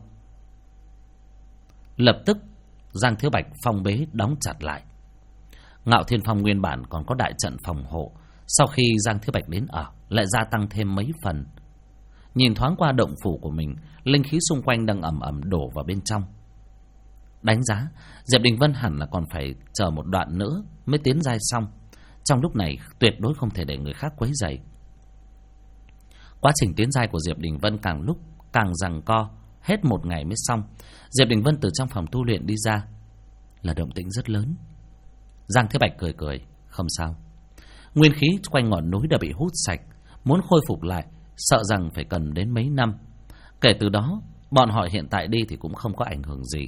lập tức Giang Thiếu Bạch phong bế đóng chặt lại. Ngạo Thiên Phong nguyên bản còn có đại trận phòng hộ, sau khi Giang Thiếu Bạch đến ở lại gia tăng thêm mấy phần. Nhìn thoáng qua động phủ của mình, linh khí xung quanh đang ầm ầm đổ vào bên trong. Đánh giá Diệp Đình Vân hẳn là còn phải chờ một đoạn nữa mới tiến giai xong. Trong lúc này tuyệt đối không thể để người khác quấy rầy. Quá trình tiến giai của Diệp Đình Vân càng lúc càng giằng co. Hết một ngày mới xong, Diệp Đình Vân từ trong phòng tu luyện đi ra. Là động tĩnh rất lớn. Giang Thế Bạch cười cười. Không sao, nguyên khí quanh ngọn núi đã bị hút sạch, muốn khôi phục lại sợ rằng phải cần đến mấy năm. Kể từ đó bọn họ hiện tại đi thì cũng không có ảnh hưởng gì.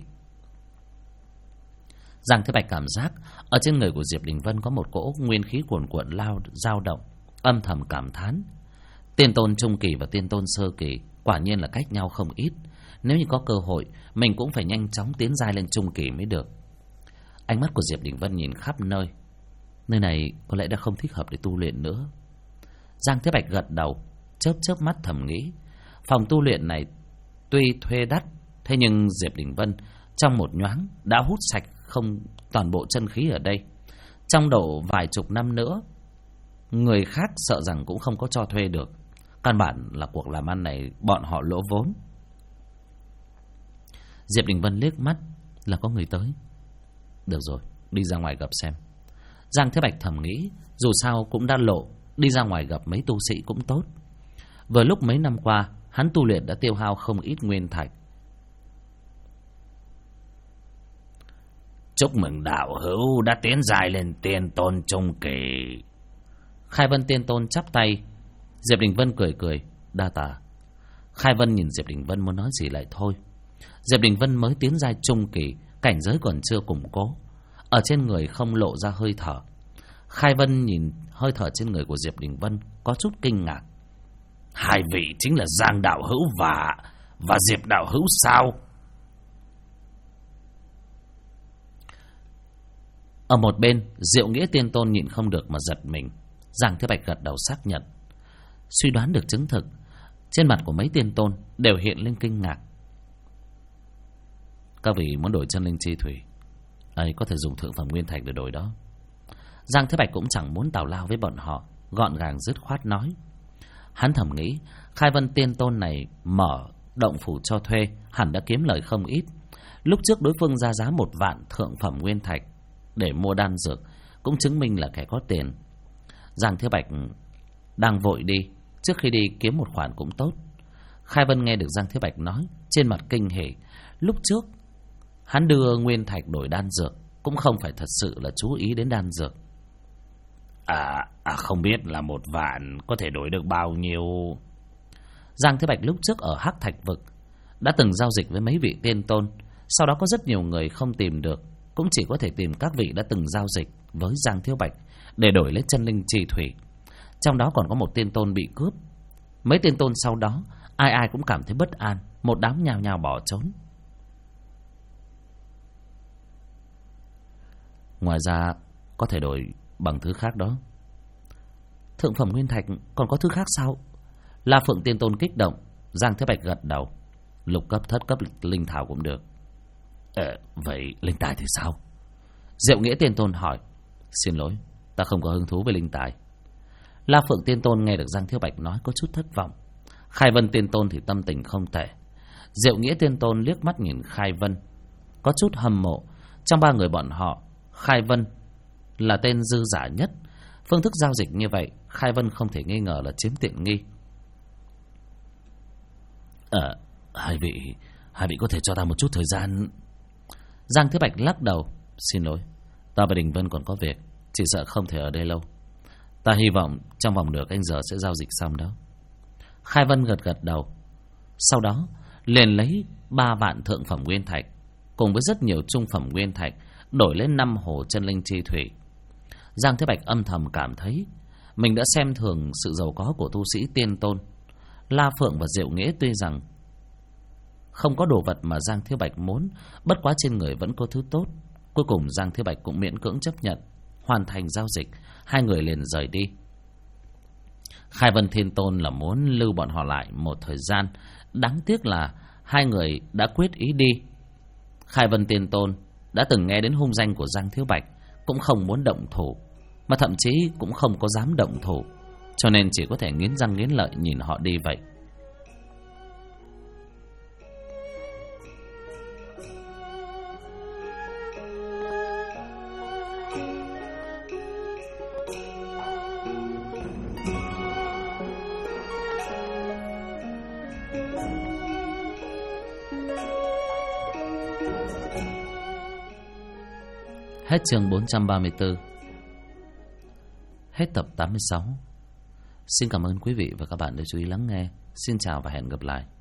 Giang Thế Bạch cảm giác ở trên người của Diệp Đình Vân có một cỗ nguyên khí cuồn cuộn dao động, âm thầm cảm thán. Tiên tôn trung kỳ và tiên tôn sơ kỳ quả nhiên là cách nhau không ít. Nếu như có cơ hội, mình cũng phải nhanh chóng tiến giai lên trung kỳ mới được. Ánh mắt của Diệp Đình Vân nhìn khắp nơi. Nơi này có lẽ đã không thích hợp để tu luyện nữa. Giang Thế Bạch gật đầu, chớp chớp mắt thầm nghĩ. Phòng tu luyện này tuy thuê đắt, thế nhưng Diệp Đình Vân trong một nhoáng đã hút sạch không toàn bộ chân khí ở đây. Trong độ vài chục năm nữa người khác sợ rằng cũng không có cho thuê được. Căn bản là cuộc làm ăn này bọn họ lỗ vốn. Diệp Đình Vân liếc mắt là có người tới. Được rồi, đi ra ngoài gặp xem. Giang Thế Bạch thầm nghĩ, dù sao cũng đã lộ, đi ra ngoài gặp mấy tu sĩ cũng tốt. Vừa lúc mấy năm qua hắn tu luyện đã tiêu hao không ít nguyên thạch. Chúc mừng đạo hữu đã tiến dài lên tiên tôn trung kỳ. Khai Vân tiên tôn chắp tay. Diệp Đình Vân cười cười, đa tạ. Khai Vân nhìn Diệp Đình Vân muốn nói gì lại thôi. Diệp Đình Vân mới tiến giai trung kỳ, cảnh giới còn chưa củng cố, ở trên người không lộ ra hơi thở. Khai Vân nhìn hơi thở trên người của Diệp Đình Vân có chút kinh ngạc. Hai vị chính là Giang đạo hữu và Diệp đạo hữu sao? Ở một bên, Diệu Nghĩa tiên tôn nhịn không được mà giật mình. Giang Thế Bạch gật đầu xác nhận. Suy đoán được chứng thực, trên mặt của mấy tiên tôn đều hiện lên kinh ngạc. Các vị muốn đổi chân linh chi thủy ấy, có thể dùng thượng phẩm nguyên thạch để đổi đó. Giang Thế Bạch cũng chẳng muốn tào lao với bọn họ, gọn gàng dứt khoát nói. Hắn thầm nghĩ, Khai Vân tiên tôn này mở động phủ cho thuê hẳn đã kiếm lời không ít. Lúc trước đối phương ra giá 1 vạn thượng phẩm nguyên thạch để mua đan dược, cũng chứng minh là kẻ có tiền. Giang Thế Bạch đang vội đi, trước khi đi kiếm một khoản cũng tốt. Khai Vân nghe được Giang Thế Bạch nói, trên mặt kinh hỉ. Lúc trước hắn đưa nguyên thạch đổi đan dược cũng không phải thật sự là chú ý đến đan dược. Không biết là 1 vạn có thể đổi được bao nhiêu? Giang Thế Bạch lúc trước ở Hắc Thạch Vực đã từng giao dịch với mấy vị tiên tôn. Sau đó có rất nhiều người không tìm được, cũng chỉ có thể tìm các vị đã từng giao dịch với Giang Thế Bạch để đổi lấy chân linh chi thủy. Trong đó còn có một tiên tôn bị cướp. Mấy tiên tôn sau đó ai ai cũng cảm thấy bất an, một đám nhao nhao bỏ trốn. Ngoài ra có thể đổi bằng thứ khác đó. Thượng phẩm nguyên thạch còn có thứ khác sao? La Phượng tiên tôn kích động. Giang Thế Bạch gật đầu. Lục cấp, thất cấp linh thảo cũng được. Vậy linh tài thì sao? Diệu Nghĩa tiên tôn hỏi. Xin lỗi, ta không có hứng thú với linh tài. La Phượng tiên tôn nghe được Giang Thế Bạch nói có chút thất vọng. Khai Vân tiên tôn thì tâm tình không tệ. Diệu Nghĩa tiên tôn liếc mắt nhìn Khai Vân, có chút hâm mộ. Trong 3 người bọn họ, Khai Vân là tên dư giả nhất. Phương thức giao dịch như vậy, Khai Vân không thể nghi ngờ là chiếm tiện nghi. Hai vị có thể cho ta một chút thời gian? Giang Thế Bạch lắc đầu. Xin lỗi, ta và Đình Vân còn có việc, chỉ sợ không thể ở đây lâu. Ta hy vọng trong vòng nửa canh giờ sẽ giao dịch xong đó. Khai Vân gật gật đầu. Sau đó liền lấy 3 vạn thượng phẩm nguyên thạch cùng với rất nhiều trung phẩm nguyên thạch đổi lên 5 hồ chân linh chi thủy. Giang Thế Bạch âm thầm cảm thấy mình đã xem thường sự giàu có của tu sĩ tiên tôn. La Phượng và Diệu Nghĩa tuy rằng không có đồ vật mà Giang Thế Bạch muốn, bất quá trên người vẫn có thứ tốt. Cuối cùng Giang Thế Bạch cũng miễn cưỡng chấp nhận, hoàn thành giao dịch. 2 người liền rời đi. Khai Vân Thiên Tôn là muốn lưu bọn họ lại một thời gian, đáng tiếc là 2 người đã quyết ý đi. Khai Vân Thiên Tôn đã từng nghe đến hung danh của Giang Thế Bạch, cũng không muốn động thủ, mà thậm chí cũng không có dám động thủ, cho nên chỉ có thể nghiến răng nghiến lợi nhìn họ đi vậy. Hết chương 434. Hết tập 86. Xin cảm ơn quý vị và các bạn đã chú ý lắng nghe. Xin chào và hẹn gặp lại.